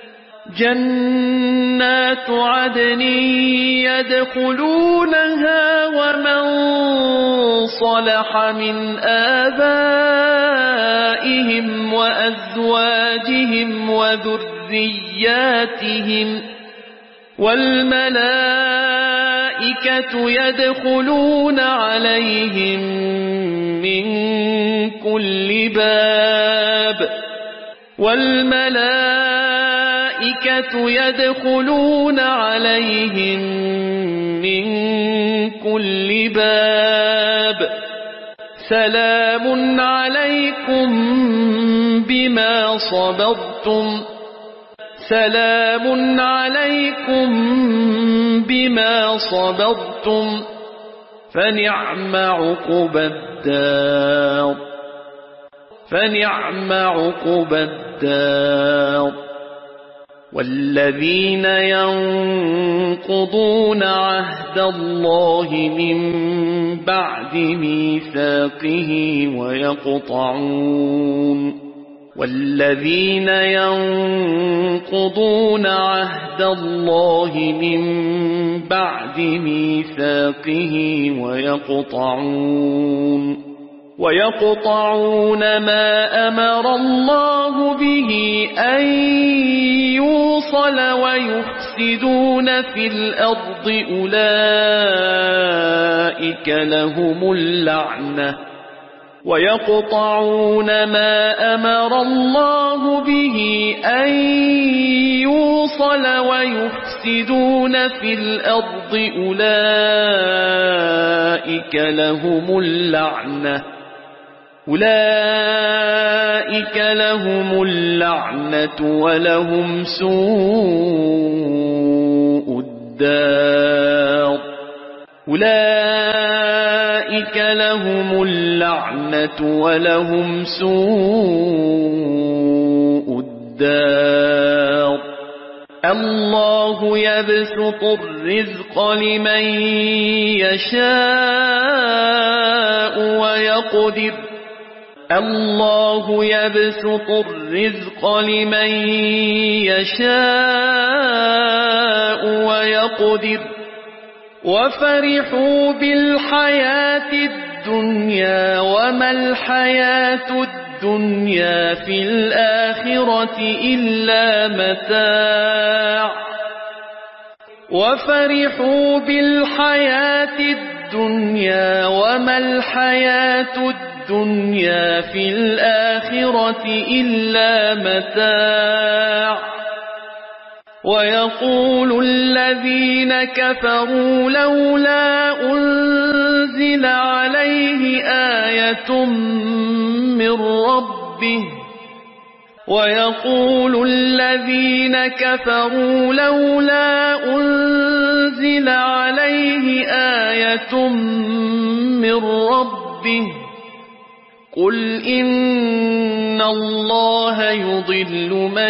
جنات عدن يدخلونها ومن صلح من آبائهم وأزواجهم وذرياتهم والملائكة يدخلون عليهم من كل باب يدخلون عليهم من كل باب سلام عليكم بما صبرتم فنعم عقبى الدار والذين ينقضون عهد الله من بعد ميثاقه ويقطعون ما أمر الله به أن يوصل ويفسدون في الأرض أولئك لهم اللعنة ولهم سوء الدار الله يبسط الرزق لمن يشاء ويقدر وفرحوا بالحياة الدنيا وما الحياة الدنيا في الآخرة إلا متاع ويقول الذين كفروا لولا أنزل عليه آية من ربه ويقول الذين كفروا لولا أنزل عليه آية من ربه قل إن الله يضل من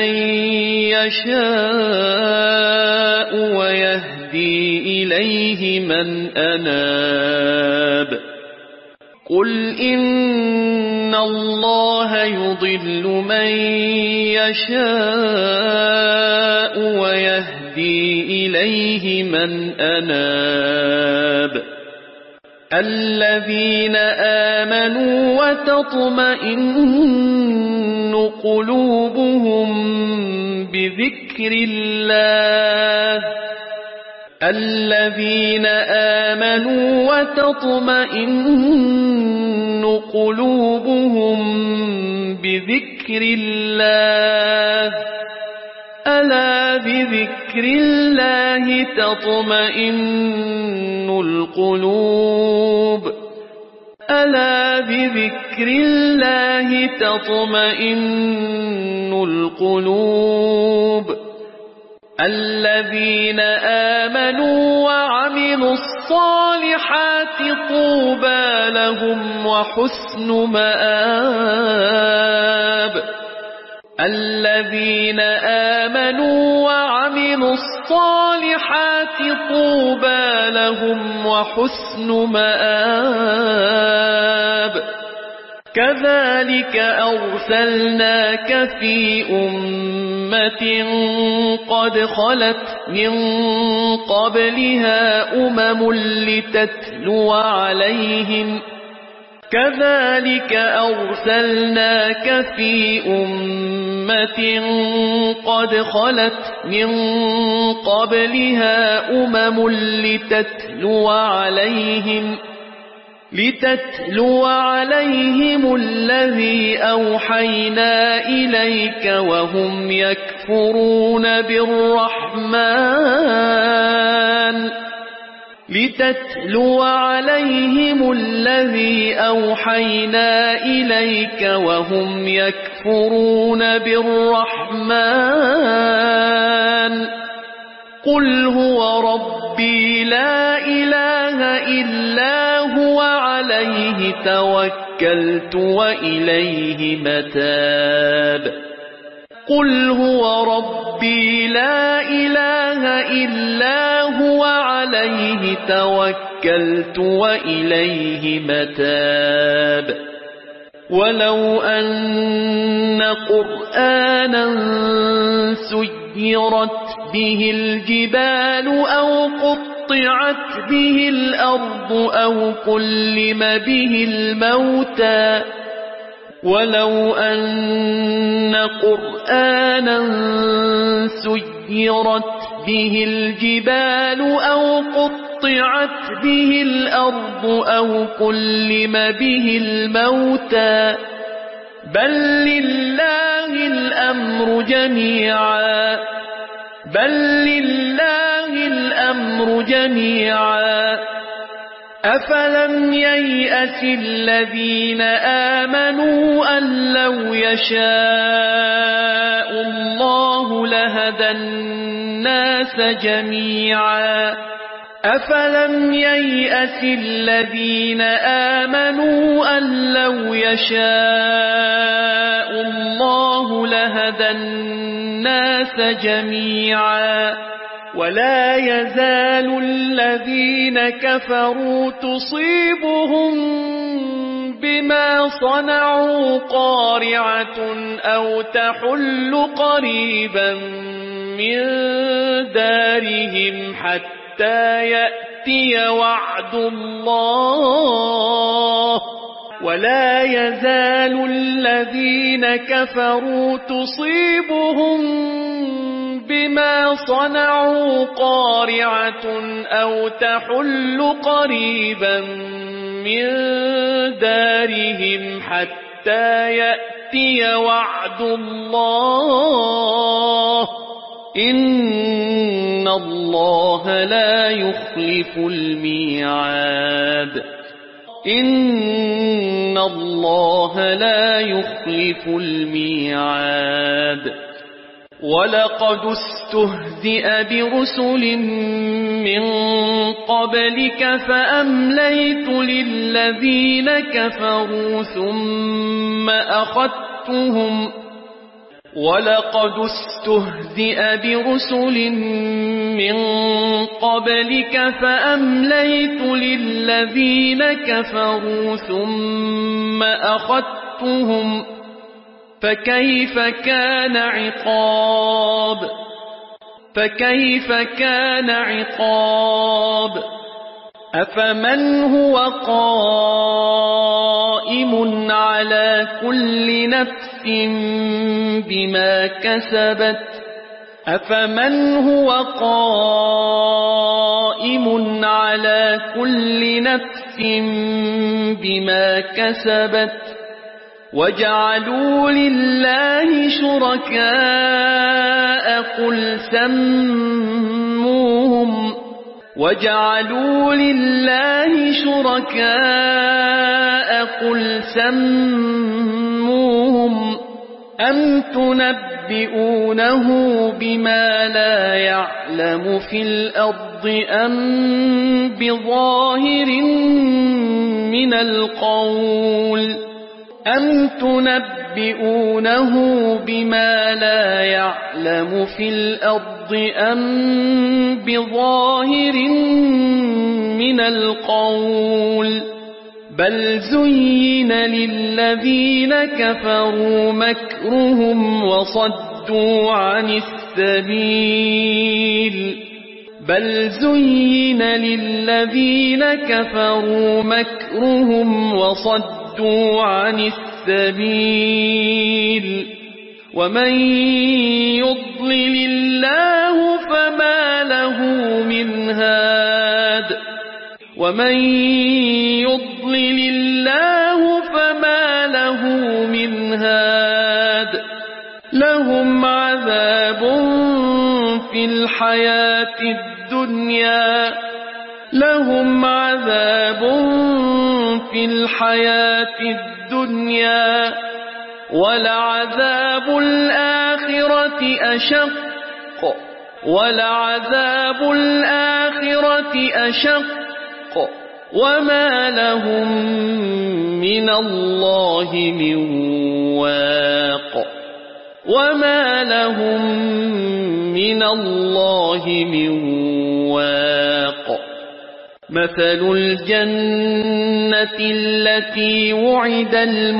يشاء ويهدي إليه من أناب قل إن الله يضل من يشاء ويهدي إليه من أناب الذين آمنوا وتطمئن قلوبهم بذكر الله الذين آمنوا وتطمئن قلوبهم بذكر الله ألا بذكر الله تطمئن القلوب ألا بذكر الله تطمئن القلوب الذين آمنوا وعملوا الصالحات طوبى لهم وحسن مآب الذين آمنوا وعملوا الصالحات طوبى لهم وحسن مآب كذلك أرسلناك في أمة قد خلت من قبلها لتتلو عليهم كذلك أرسلناك في أمة قد خلت من قبلها لتتلو عليهم الذي أوحينا إليك وهم يكفرون بالرحمن لتتلو عليهم الذي أوحينا إليك وهم يكفرون بالرحمن قل هو ربي لا إله إلا هو عليه توكلت وإليه متاب قل هو ربي لا إله إلا هو عليه توكلت وإليه متاب ولو أن قرآنا سيرت به الجبال أو قطعت به الأرض أو كلم به الموتى ولو أن قرآنا سيرت به الجبال أو قطعت به الأرض أو كلم به الموتى بل لله الأمر جميعا أفلم ييأس الذين آمنوا أن لو يشاء الله لهدى الناس جميعا أفلم ييأس الذين آمنوا أن لو يشاء الله لهدى الناس جميعا ولا يزال الذين كفروا تصيبهم بما صنعوا قارعة أو تحل قريبا من دارهم حتى يأتي وعد الله ولا يزال الذين كفروا تصيبهم بما صنعوا قارعة أو تحل قريبا من دارهم حتى يأتي وعد الله إن الله لا يخلف الميعاد إن الله لا يخلف الميعاد ولقد استهزئ برسل من قبلك فأمليت للذين كفروا ثم أخذتهم ولقد استهزئ برسل من قبلك فأمليت للذين كفروا ثم أخذتهم فكيف كان عقاب أفمن هو قائم على كل نفس بما كسبت وجعلوا لله شركاء قل سموهم أم تنبئونه بما لا يعلم في الأرض أم بظاهر من القول بل زين للذين كفروا مكرهم وصدوا عن السبيل ومن يضلل الله فما له من هاد لهم عذاب في الحياة الدنيا ولعذاب الآخرة أشق وما لهم من الله من واق مثل الجنة التي وعد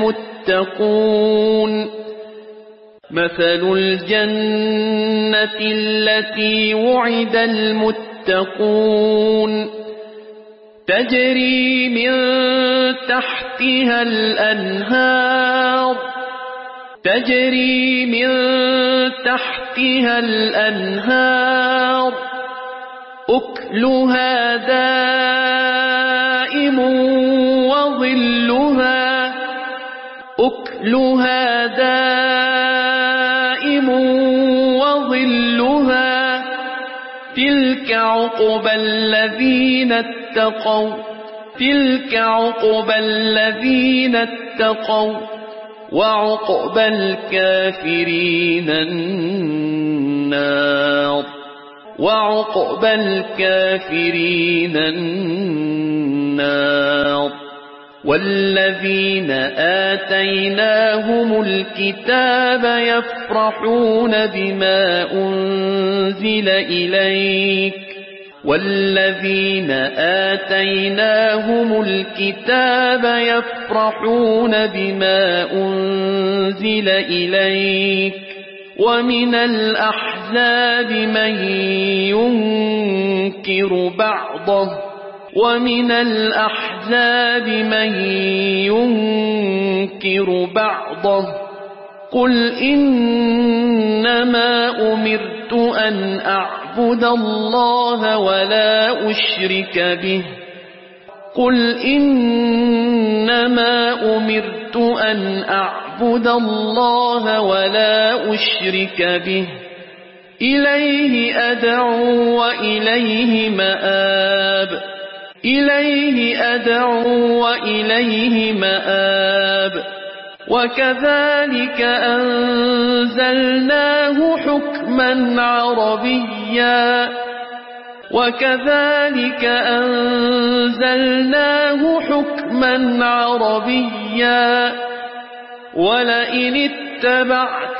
المتقون تجري من تحتها الأنهار أكلها دائم وظلها تلك عقبى الذين اتقوا وعقبى الكافرين النار والذين آتيناهم الكتاب يفرحون بما أنزل إليك ومن الأحزاب من ينكر بعضه قل إنما أمرت أن أعبد الله ولا أشرك به إليه أدعو وإليه مآب إليه أدعو وإليه مآب وكذلك أنزلناه حكما عربيا وكذلك أنزلناه حكما عربيا ولئن اتبعت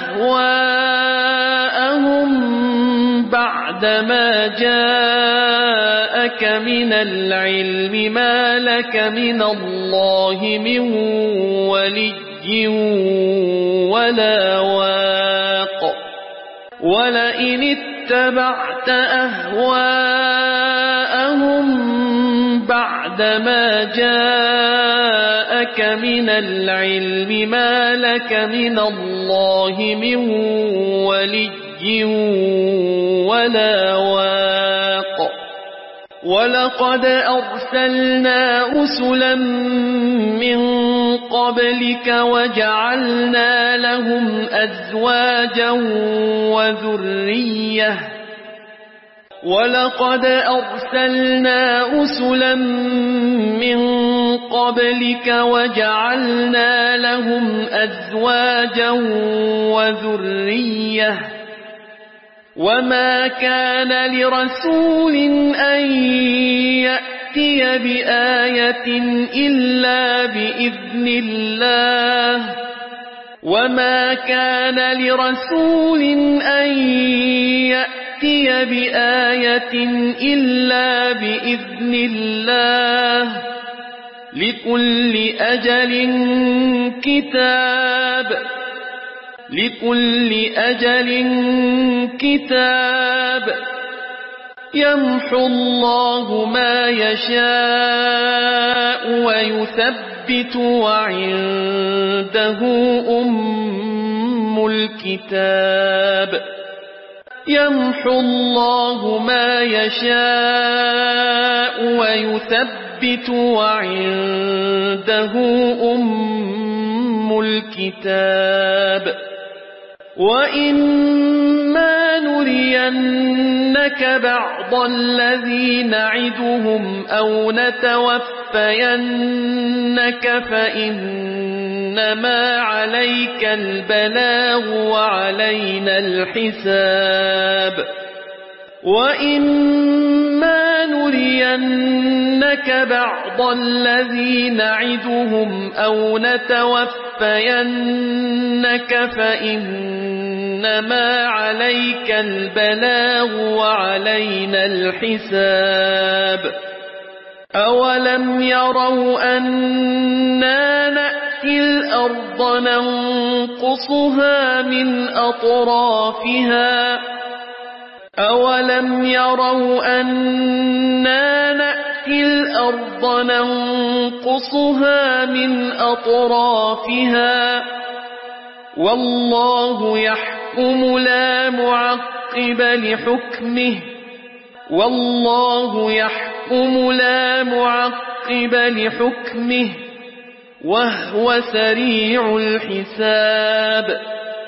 أهواءهم بعدما جاءك من العلم ما لك من الله من ولي ولا واق ولئن اتبعت أهواءهم بعدما جاءك من العلم ما لك من الله من ولي ولا واق ولقد أرسلنا رسلا من قبلك وجعلنا لهم أزواجا وذرية ولقد أرسلنا رسلا من قبلك وجعلنا لهم أزواجا وذرية وما كان لرسول أن يأتي بآية إلا بإذن الله وما كان لرسول أن يأتي بآية إلا بإذن الله لكل أجل كتاب لكل أجل كتاب يمحو الله ما يشاء ويثبت وعنده أم الكتاب يمحو الله ما يشاء ويثبت وعنده أم الكتاب وإما نرينك بعض الذي نعدهم أو نتوفينك فإنما عليك البلاغ وعلينا الحساب وإما نرينك بعض الذي نعدهم أو نتوفينك فإنما عليك البلاغ وعلينا الحساب أولم يروا أنا نأتي الأرض ننقصها من أطرافها أولم يروا أنا نأتي الأرض ننقصها من أطرافها والله يحكم لا معقب لحكمه والله يحكم لا معقب لحكمه وهو سريع الحساب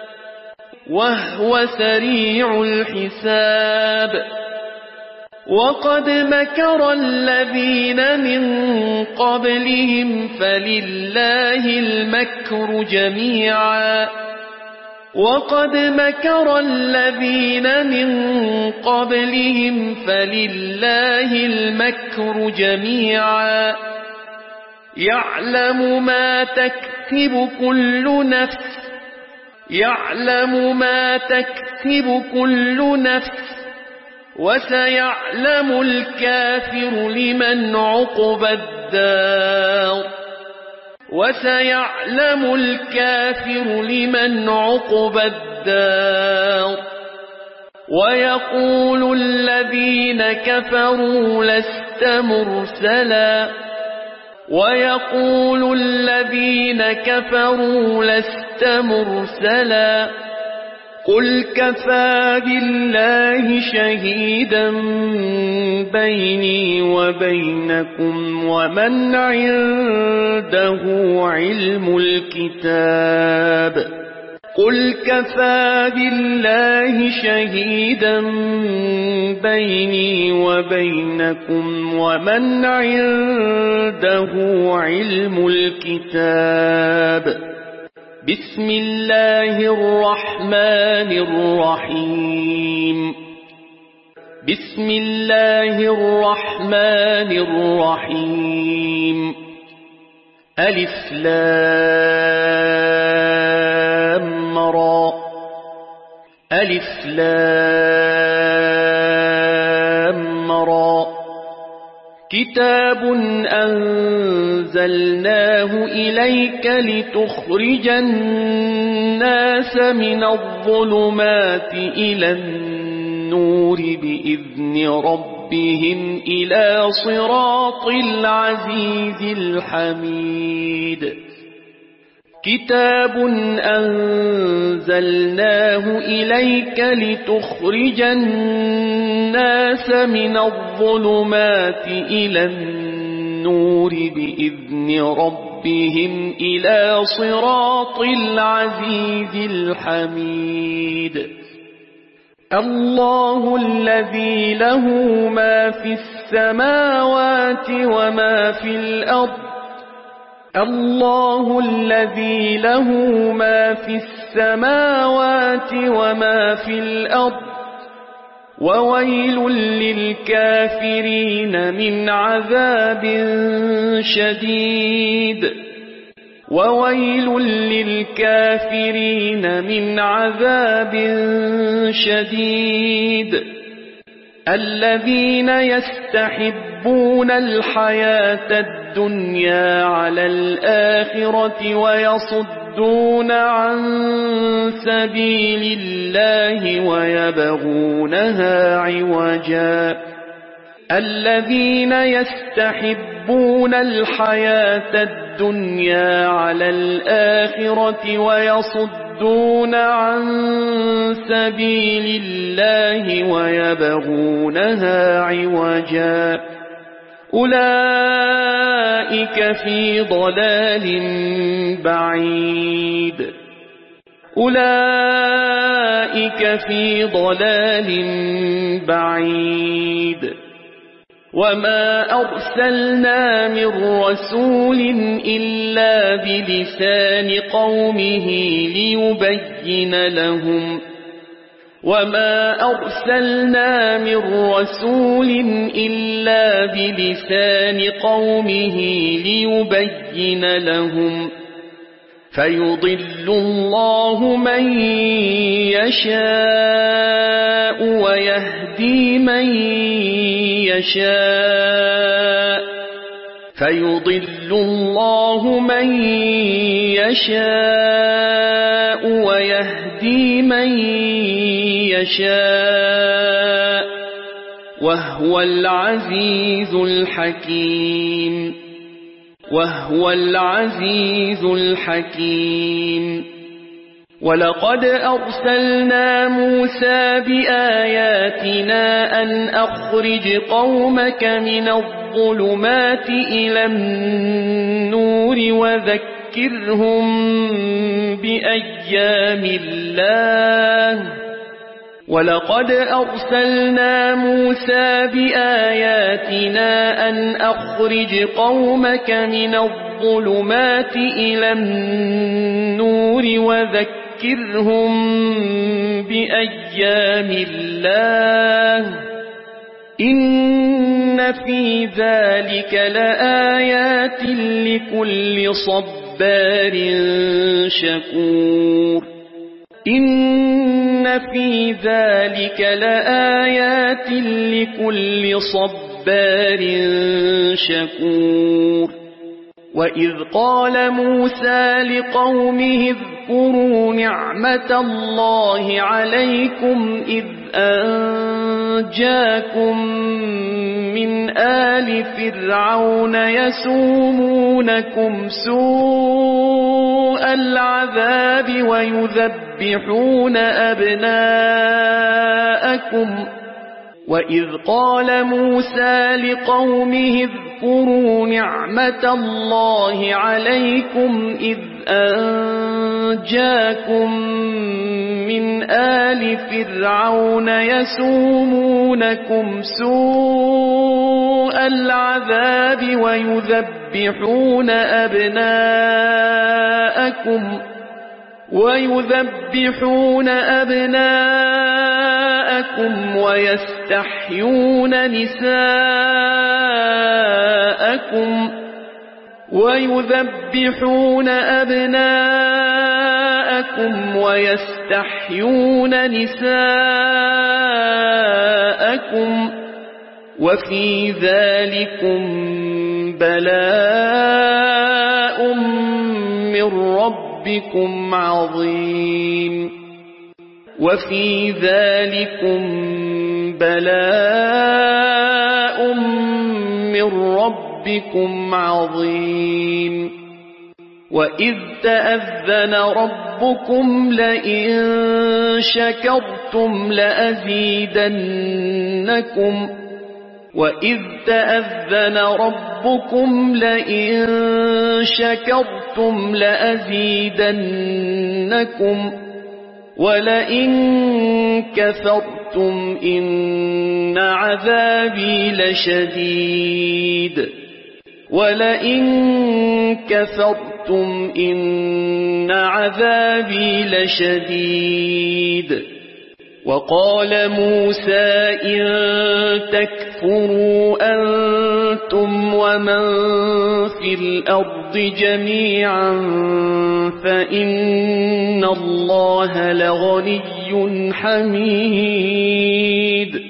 وهو سريع الحساب وقد مكر الذين من قبلهم فلله المكر جميعا وقد مكر الذين من قبلهم فلله المكر جميعا يعلم ما تكسب كل نفس يعلم ما تكسب كل نفس وسيعلم الكافر لمن عقبى الدار وسيعلم الكافر لمن عقبى الدار ويقول الذين كفروا لست مرسلا ويقول الذين كفروا لست مرسلا قل كفى بالله شهيدا بيني وبينكم ومن عنده علم الكتاب قل كفى بالله شهيدا بيني وبينكم ومن عنده علم الكتاب. بسم الله الرحمن الرحيم. بسم الله الرحمن الرحيم. ألف لام را. ألف لام را. كتاب أنزلناه إليك لتخرج الناس من الظلمات إلى النور بإذن ربهم إلى صراط العزيز الحميد. كتاب أنزلناه إليك لتخرج الناس من الظلمات إلى النور بإذن ربهم إلى صراط العزيز الحميد. الله الذي له ما في السماوات وما في الأرض. الله الذي له ما في السماوات وما في الأرض. وويل للكافرين من عذاب شديد. وويل للكافرين من عذاب شديد. الذين يستحبون الحياة الدنيا على الآخرة ويصدون عن سبيل الله ويبغونها عوجا. الذين يستحبون الحياة الدنيا على الآخرة ويصدون عن سبيل الله ويبغونها عوجا. أولئك في ضلال بعيد. أولئك في ضلال بعيد. وما أرسلنا من رسول إلا بلسان قومه ليبين لهم. وما أرسلنا من رسول إلا بلسان قومه ليبين لهم. فيضل الله من يشاء ويهدي من يشاء. فيضل الله من يشاء ويهدي من يشاء وهو العزيز الحكيم. وهو العزيز الحكيم. ولقد أرسلنا موسى بآياتنا أن أخرج قومك من الظلمات إلى النور وذكرهم بأيام الله. ولقد أرسلنا موسى بآياتنا أن أخرج قومك من الظلمات إلى النور وذكرهم بأيام الله. إن في ذلك لآيات لكل صبار شكور. إن في ذلك لآيات لكل صبار شكور. وإذ قال موسى لقومه اذكروا نعمة الله عليكم إذ أنجاكم من آل فرعون يسومونكم سوء العذاب ويذبحون أبناءكم. وإذ قال موسى لقومه اذكروا نعمة الله عليكم إذ أنجاكم من آل فرعون يسومونكم سوء العذاب ويذبحون أبناءكم ويستحيون نساءكم وفي ذلكم بلاء من ربكم عظيم وإذ تأذن ربكم لئن شكرتم لأزيدنكم ولئن كفرتم إن عذابي لشديد وقال موسى إن تكفروا أنتم ومن في الأرض جميعا فإن الله لغني حميد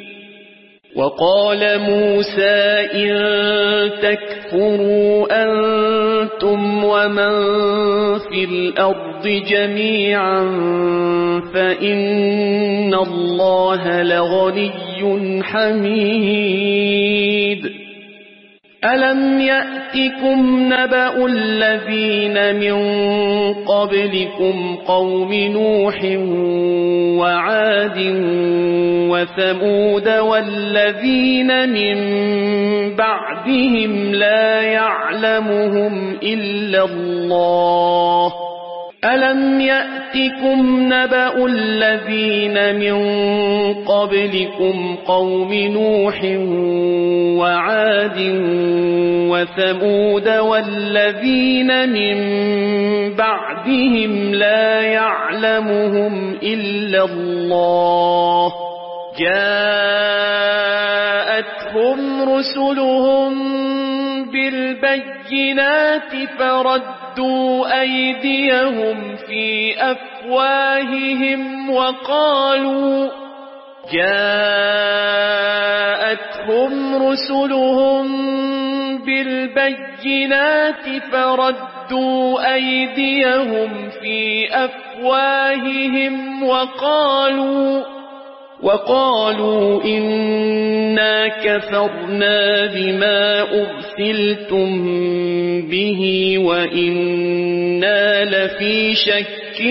ألم يأتكم نبأ الذين من قبلكم قوم نوح وعاد وثمود والذين من بعدهم لا يعلمهم إلا الله ألم يأتكم نبأ الذين من قبلكم قوم نوح وعاد وثمود والذين من بعدهم لا يعلمهم إلا الله جاءتهم رسلهم بالبينات فردوا أيديهم في أفواههم وقالوا إنا كفرنا بما أرسلتم به وإنا لفي شك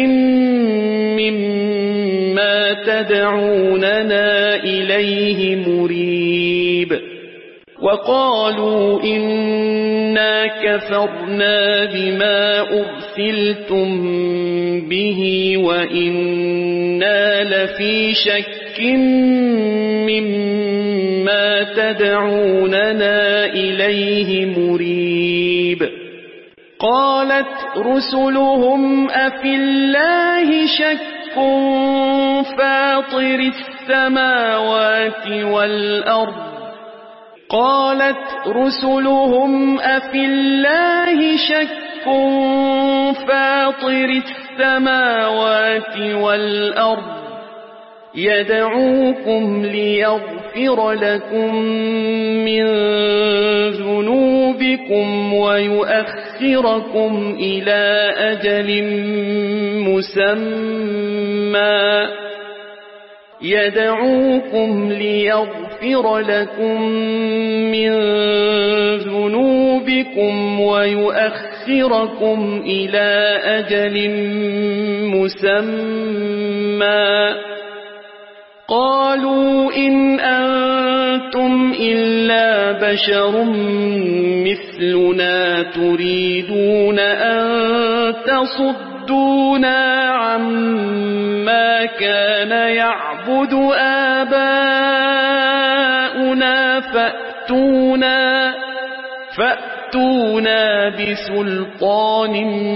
مما تدعوننا إليه مريب قالت رسلهم أفي الله شك فاطر السماوات والأرض يدعوكم ليغفر لكم من ذنوبكم ويؤخركم إلى أجل مسمى قالوا إن أنتم إلا بشر مثلنا تريدون أن تصدونا عما عما كان يعبد آباؤنا فأتونا بسلطان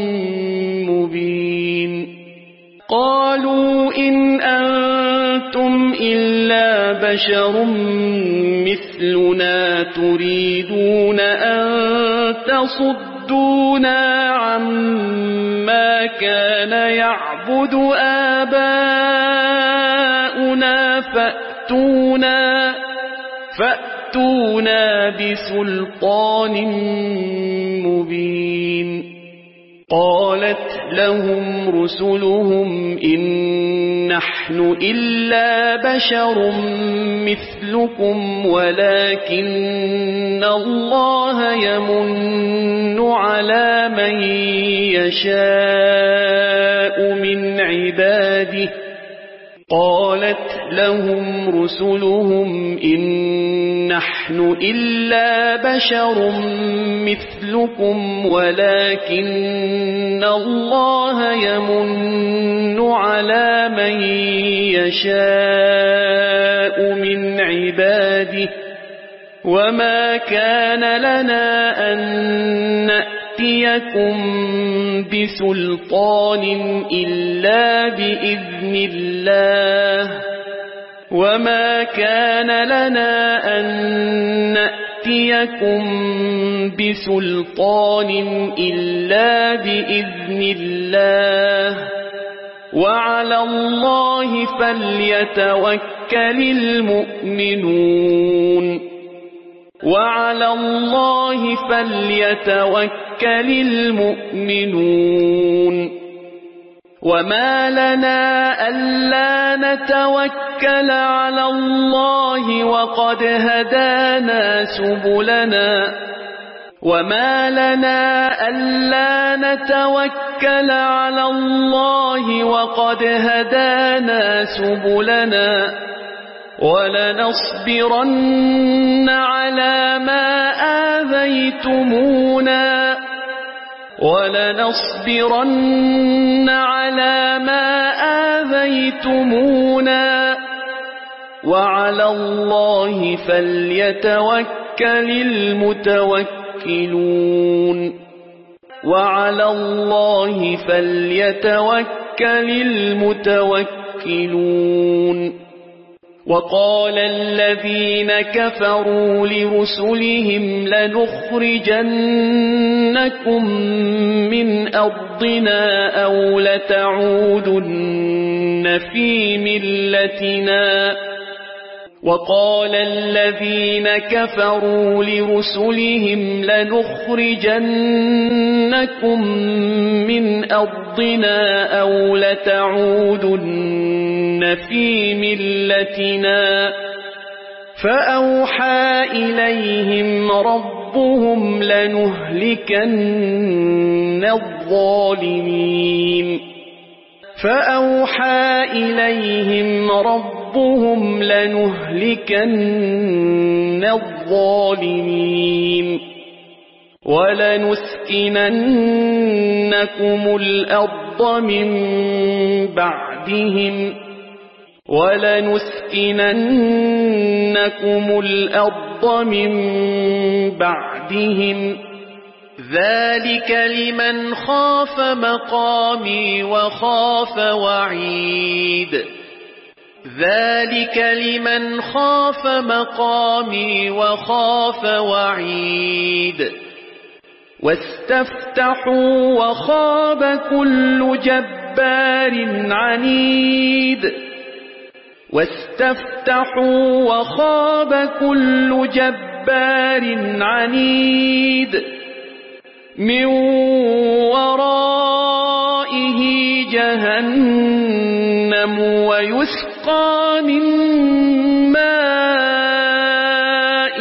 مبين قالوا إن أنتم إلا بشر مثلنا تريدون أن تصدونا عما كان يعبد آباؤنا فأتونا بسلطان مبين قالت لهم رسلهم إن نحن إلا بشر مثلكم ولكن الله يمن على من يشاء من عباده قالت لهم رسلهم إن نحن إلا بشر مثلكم ولكن الله يمن على من يشاء من عباده وما كان لنا أن نأتيكم بسلطان إلا بإذن الله وما كان لنا أن نأتيكم بسلطان إلا بإذن الله وعلى الله فليتوكل المؤمنون وعلى الله فليتوكل المؤمنون وما لنا ألا نتوكل على الله وقد هدانا سبلنا وما لنا ألا نتوكل على الله وقد هدانا سبلنا ولنصبرن على ما آذيتمونا وعلى الله فليتوكل المتوكلون وقال الذين كفروا لرسلهم لنخرجنكم من أرضنا أو لتعودن في ملتنا وقال الذين كفروا لرسلهم لنخرجنكم من أرضنا أو لتعودن في ملتنا فأوحى إليهم ربهم لنهلكن الظالمين ولنسكننكم الأرض من بعدهم ذلك لمن خاف مقامي وخاف وعيد واستفتحوا وخاب كل جبار عنيد من ورائه جهنم ويسقى من ماء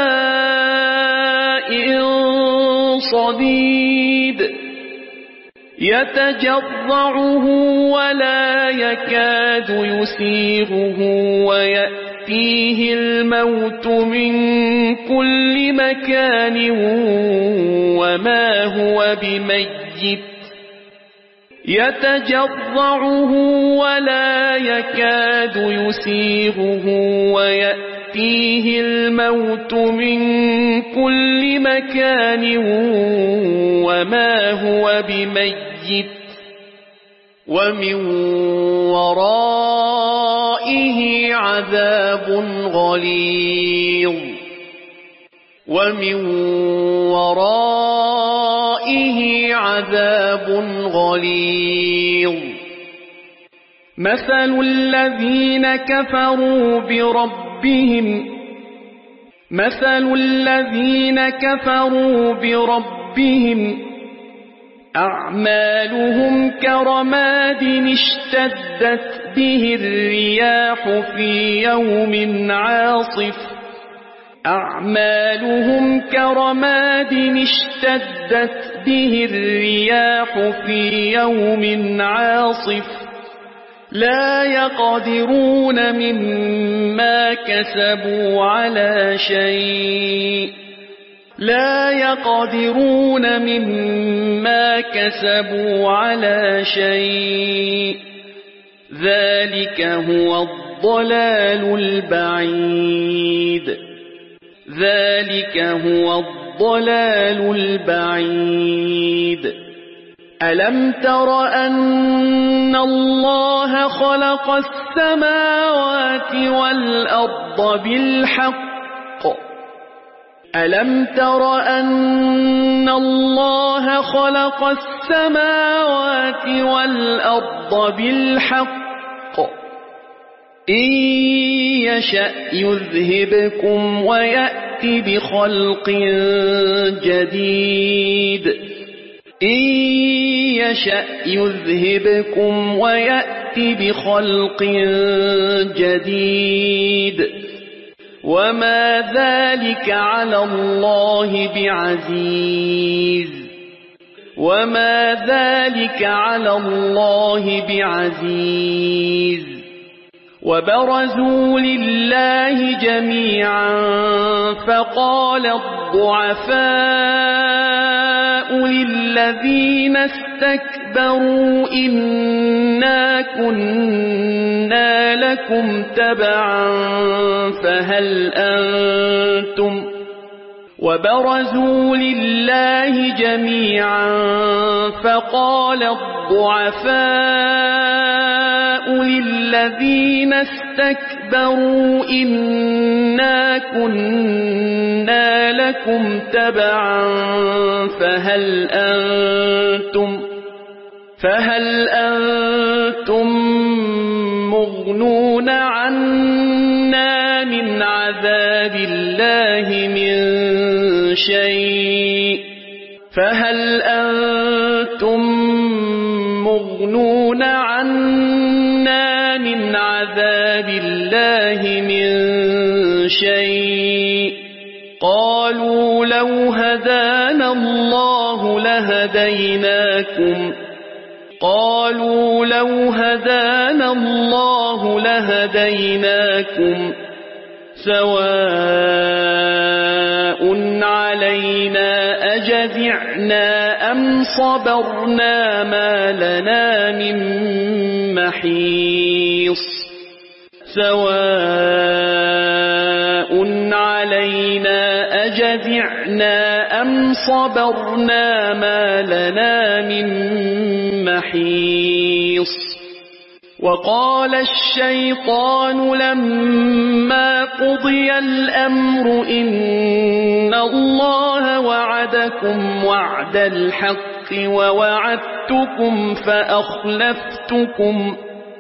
صديد يتجرعه ولا يكاد يسيغه ويأتيه الموت من كل مكان وما هو بميت يتجرعه ولا يكاد يسيغه ويأتيه الموت من كل مكان وما هو بميت ومن ورائه عذاب غليظ ومن ورائه عذاب غليظ مثل الذين كفروا بربهم أعمالهم كرماد اشتدت به الرياح في يوم عاصف لا يقدرون مما كسبوا على شيء ذلك هو الضلال البعيد ألم تر أن الله خلق السماوات والأرض بالحق إن يشأ يذهبكم ويأت بخلق جديد وما ذلك على الله بعزيز وبرزوا لله جميعا فقال الضعفاء للذين استكبروا إنا كنا لكم تبعا فهل أنتم مغنون عنا من عذاب الله من شيء قالوا لو هدانا الله لهديناكم سواء علينا أجزعنا أم صبرنا ما لنا من محيص وقال الشيطان لما قضي الأمر إن الله وعدكم وعد الحق ووعدتكم فأخلفتكم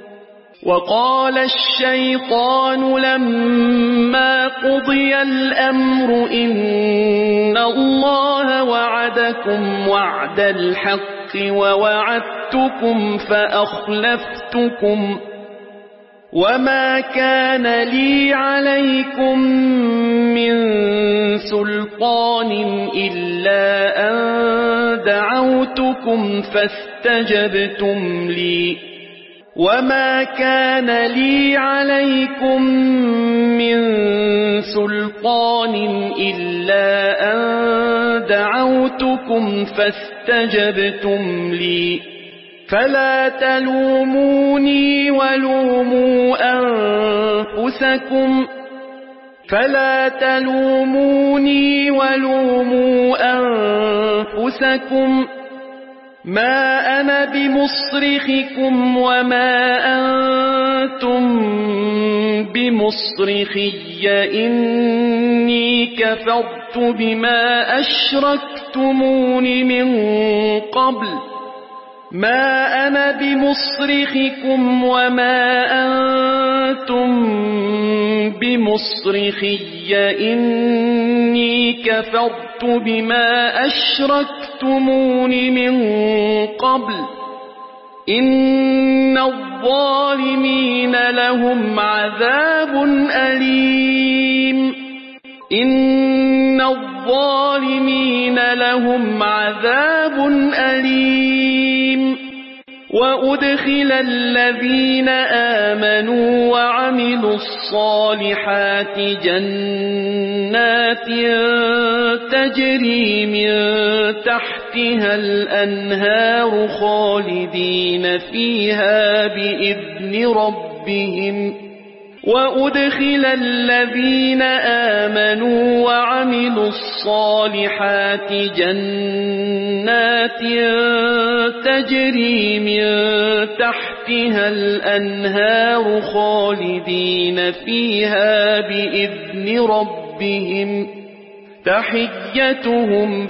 وما كان لي عليكم من سلطان إلا أن دعوتكم فاستجبتم لي وما كان لي عليكم من سلطان إلا أن دعوتكم فاستجبتم لي فلا تلوموني ولوموا أنفسكم ما أنا بمصرخكم وما أنتم بمصرخي إني كفرت بما أشركتمون من قبل إني كفرت بما أشركتمون من قبل إن الظالمين لهم عذاب أليم وأدخل الذين آمنوا وعملوا الصالحات جنات تجري من تحتها الأنهار خالدين فيها بإذن ربهم وأدخل الذين آمنوا وعملوا الصالحات جنات تجري من تحتها الأنهار خالدين فيها بإذن ربهم تحيتهم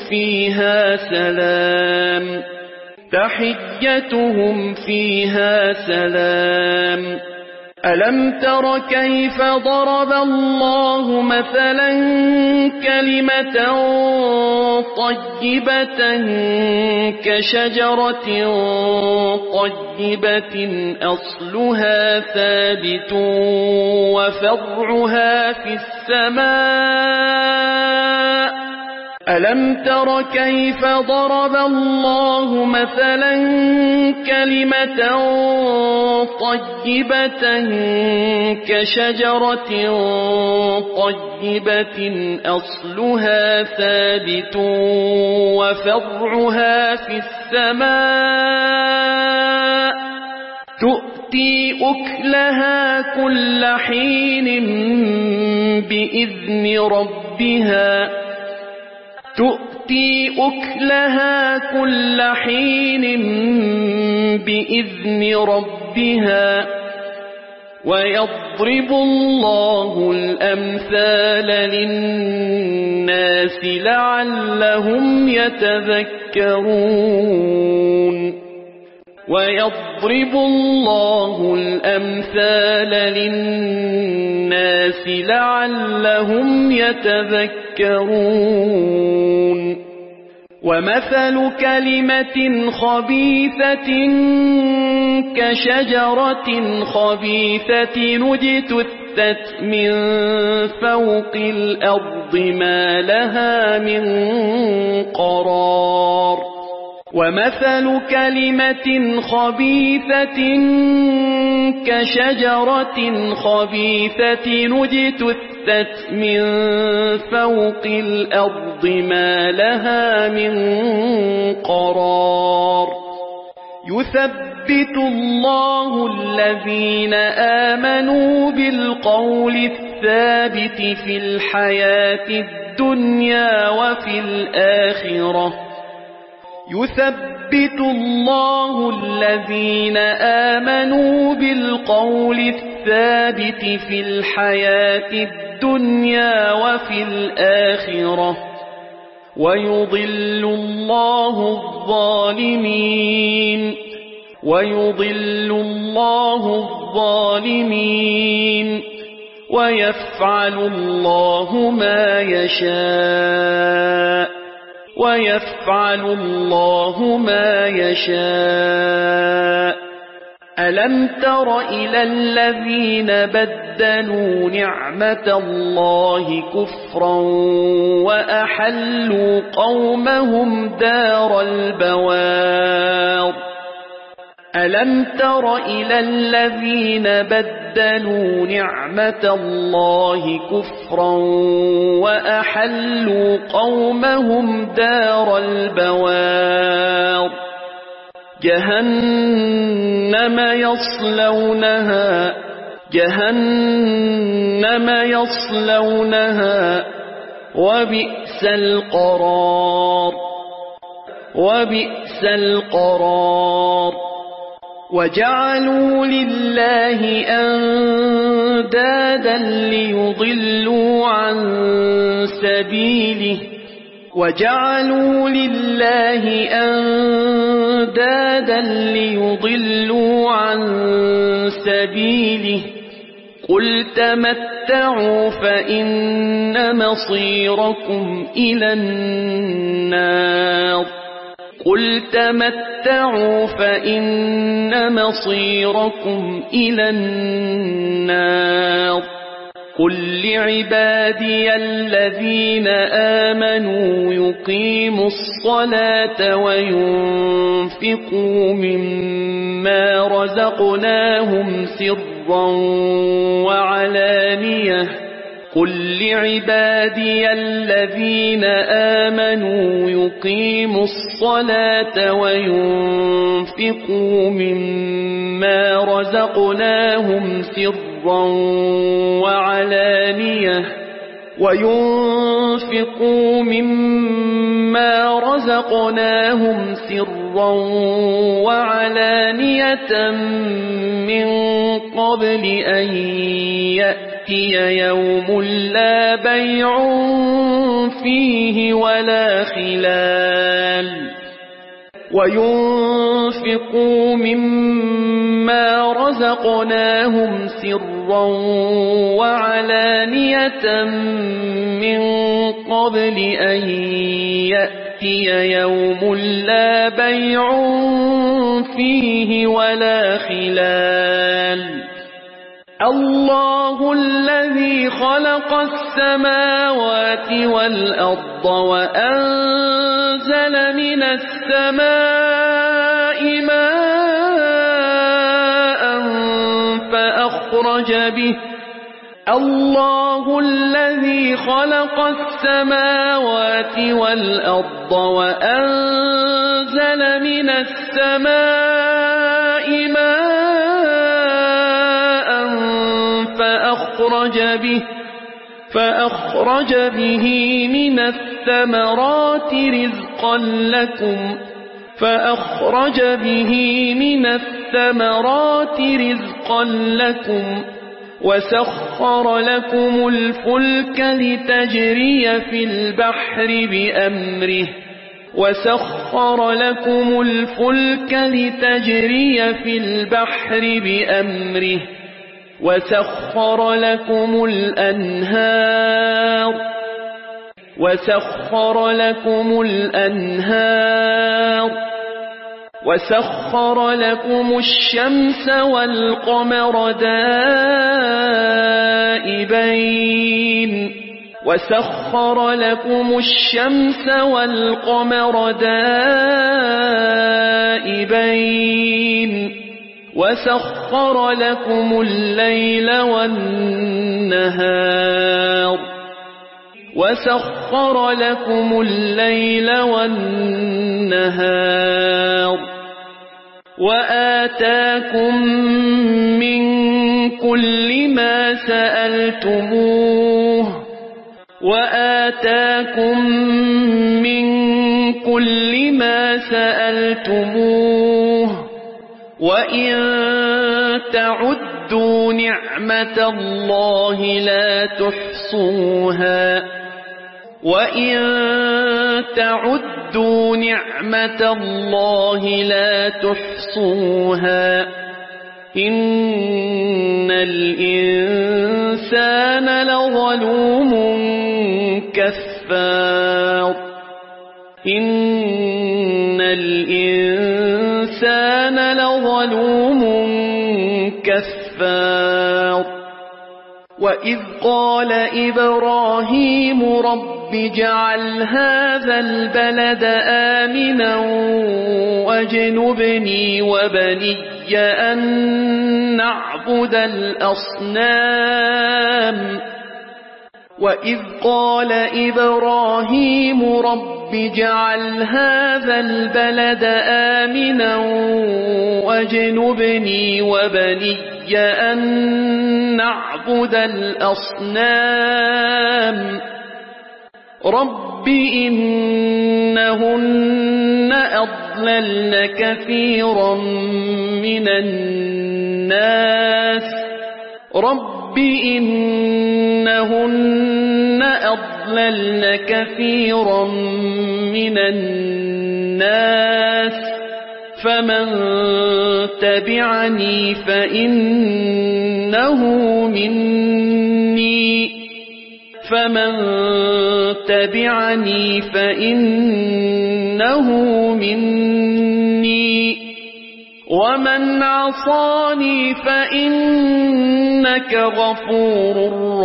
فيها سلام ألم تر كيف ضرب الله مثلا كلمة طيبة كشجرة طيبة أصلها ثابت وفرعها في السماء ألم تر كيف ضرب الله مثلا كلمة طيبة كشجرة طيبة أصلها ثابت وفرعها في السماء تؤتي أكلها كل حين بإذن ربها ويضرب الله الأمثال للناس لعلهم يتذكرون ومثل كلمة خبيثة كشجرة خبيثة اجتثت من فوق الأرض ما لها من قرار ومثل كلمة خبيثة كشجرة خبيثة اجتثت من فوق الأرض ما لها من قرار يثبت الله الذين آمنوا بالقول الثابت في الحياة الدنيا وفي الآخرة يثبت الله الذين آمنوا بالقول الثابت في الحياة الدنيا وفي الآخرة ويضل الله الظالمين ويفعل الله ما يشاء ألم تر إلى الذين بدلوا نعمة الله كفرا وأحلوا قومهم دار البوار ألم تر إلى الذين بدلوا نعمة الله كفرا وأحلوا قومهم دار البوار جهنم يصلونها وبئس القرار وجعلوا لله أندادا ليضلوا عن سبيله قل تمتعوا فإن مصيركم إلى النار قل لعبادي الذين آمنوا يقيموا الصلاة وينفقوا مما رزقناهم سرا وعلانية من قبل أن يأتي يوم لا بيع فيه ولا خلال وينفقوا مما رزقناهم سرا وعلانية من قبل أن يأتي يوم لا بيع فيه ولا خلال الله الذي خلق السماوات والأرض وأنزل من السماء ماء فأخرج به من الثمرات رزقا لكم وسخر لكم الفلك لتجري في البحر بأمره وسخر لكم الأنهار وسخر لكم الشمس والقمر دائبين وسخر لكم الليل والنهار وآتاكم من كل ما سألتموه وإن تعدوا نعمة الله لا تحصوها إن الإنسان لظلوم كفار وإذ قال إبراهيم رب اجعل هذا البلد آمنا واجنبني وبني أن نعبد الأصنام وإذ قال إبراهيم رب اجعل هذا البلد آمنا واجنبني وبني أن نعبد الأصنام رب إنهن أضللن كثيرا من الناس رب إنهن أضللن كثيرا من الناس فمن تبعني فإنه مني ومن عصاني فإنك غفور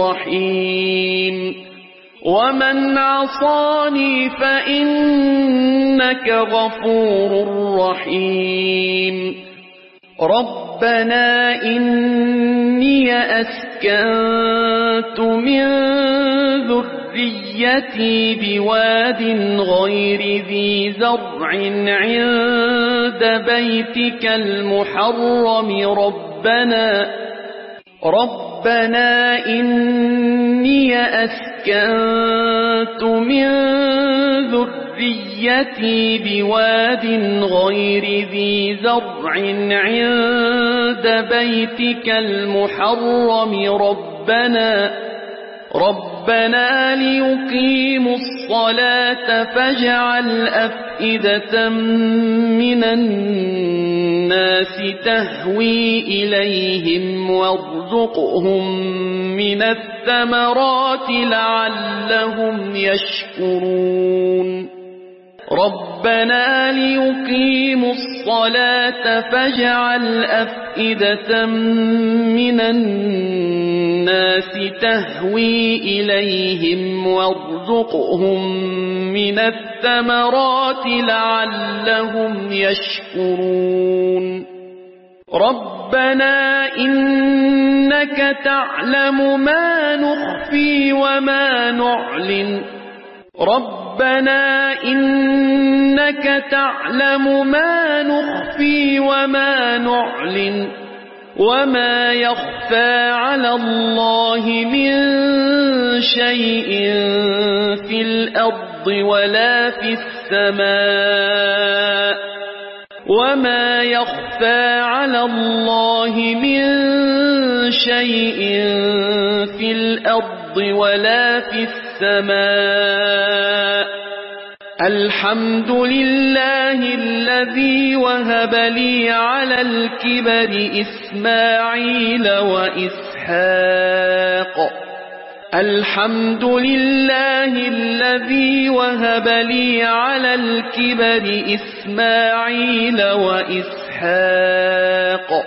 رحيم ربنا إني أسكنت من ذريتي بواد غير ذي زرع عند بيتك المحرم ربنا إني أسكنت من ذريتي بواد غير ذي زرع عند بيتك المحرم ربنا ليقيموا الصلاة فاجعل أفئدة من الناس تهوي إليهم وارزقهم من الثمرات لعلهم يشكرون ربنا ليقيموا الصلاة فاجعل أفئدة من الناس تهوي إليهم وارزقهم من الثمرات لعلهم يشكرون ربنا إنك تعلم ما نخفي وما نعلن ربنا إنك تعلم ما نخفي وما نعلن وما يخفى على الله من شيء في الأرض ولا في السماء وما يخفى على الله من شيء في الأرض ولا في السماء الحمد لله الذي وهب لي على الكبر إسماعيل وإسحاق الحمد لله الذي وهب لي على الكبر إسماعيل وإسحاق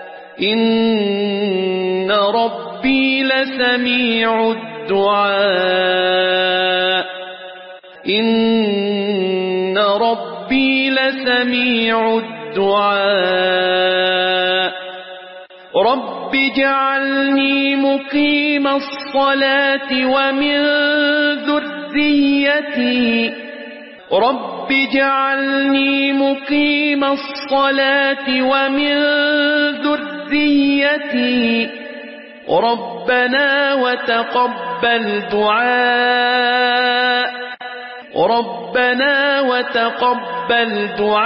إن ربي لسميع الدعاء إن ربي لسميع الدعاء رب اجعلني مقيم الصلاة ومن ذريتي رب اجعلني مقيم الصلاة ومن ذريتي ربنا وتقبل دعاء ربنا وتقبل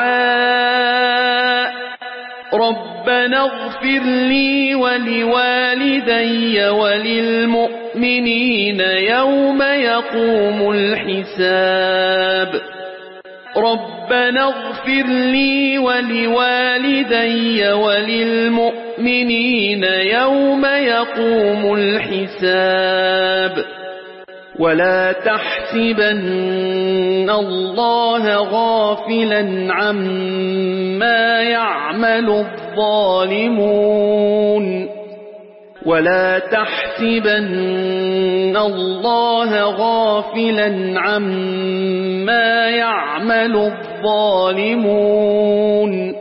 دعاء ربنا اغفر لي ولوالدي وللمؤمنين يوم يقوم الحساب ربنا اغفر لي ولوالدي وللمؤمنين يوم يقوم الحساب ولا تحسبن الله غافلا عما يعمل الظالمون ولا تحسبن الله غافلا عما يعمل الظالمون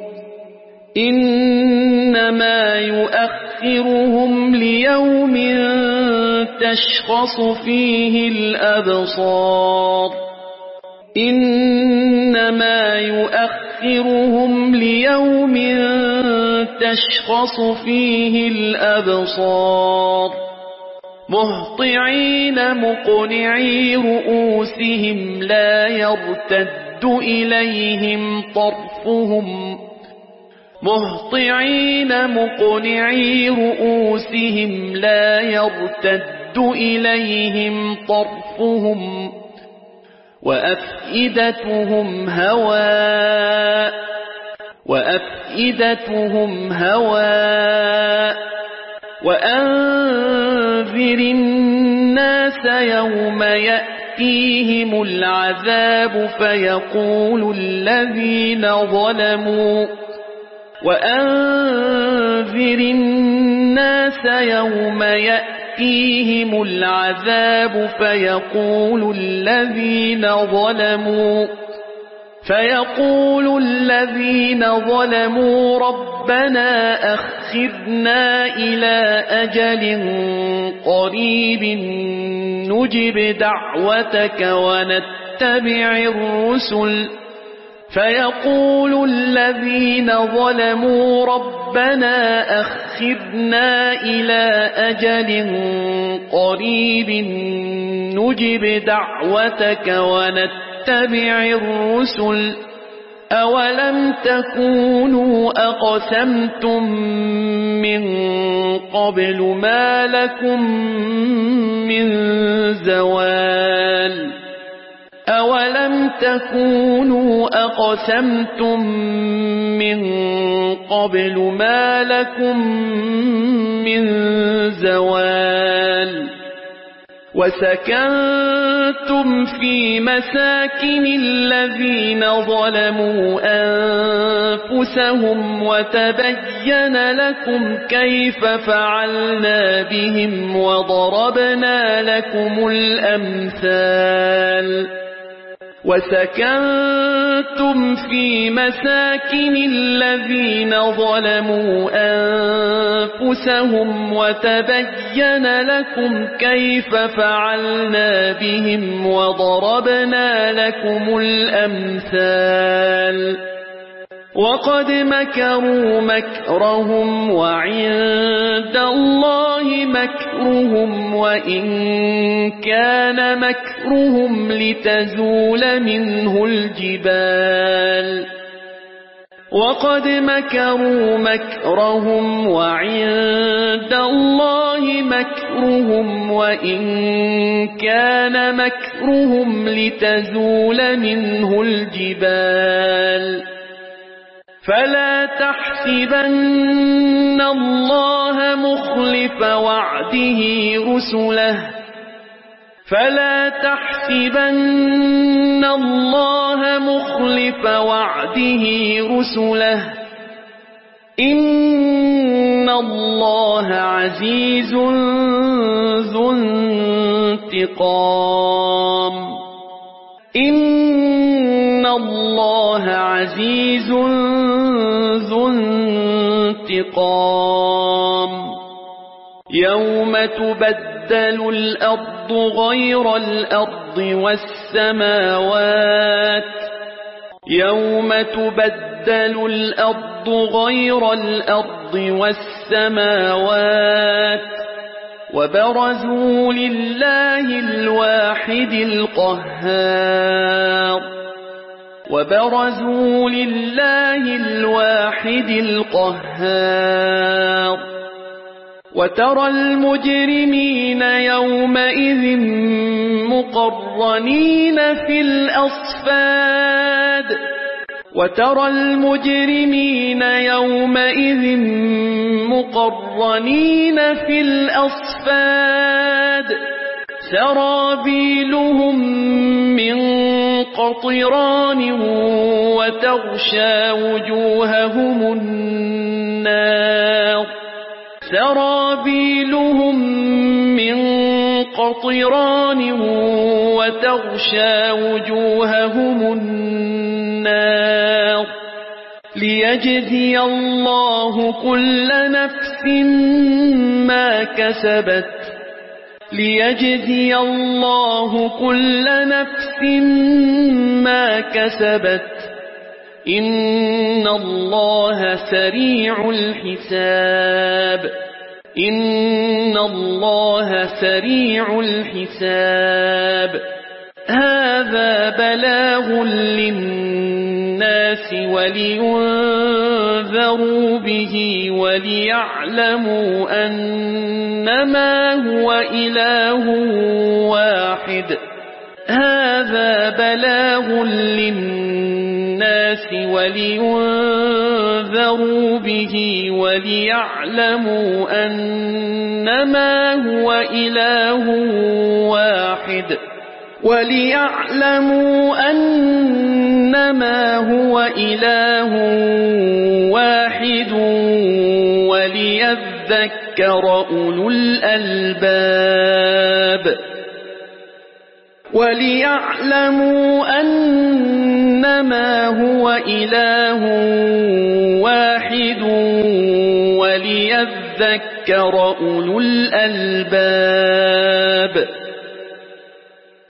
إنما يؤخرهم ليوم تشخص فيه الأبصار إنما يؤخرهم ليوم تشخص فيه الأبصار مهطعين مقنعي رؤوسهم لا يرتد إليهم طرفهم مهطعين مقنعي رؤوسهم لا يرتد إليهم طرفهم وأفئدتهم هواء وأنذر الناس يوم يأتيهم العذاب فيقول الذين ظلموا ربنا أخرنا إلى أجل قريب نجب دعوتك ونتبع الرسل أولم تكونوا أقسمتم من قبل ما لكم من زوال وسكنتم في مساكن الذين ظلموا أنفسهم وتبين لكم كيف فعلنا بهم وضربنا لكم الأمثال وسكنتم في مساكن الذين ظلموا أنفسهم وتبين لكم كيف فعلنا بهم وضربنا لكم الأمثال وقد مكروا مكرهم وعند الله مكرهم وإن كان مكرهم لتزول منه الجبال وقد مكروا مكرهم وعند الله مكرهم وإن كان مكرهم لتزول منه الجبال فلا تحسبن الله مخلف وعده رسله إن الله عزيز ذو انتقام يوم تبدل الأرض غير الأرض والسماوات وبرزوا لله الواحد القهار وترى المجرمين يومئذ مقرنين في الأصفاد سرابيلهم من قطران وتغشى وجوههم النار قطران وتغشى وجوههم النار ليجزي الله كل نفس ما كسبت إن الله سريع الحساب هذا بلاغ للناس ولينذروا به وليعلموا أنما هو إله واحد وليعلموا أنما هو إله واحد وليذكر أولو الألباب وليذكر أولو الألباب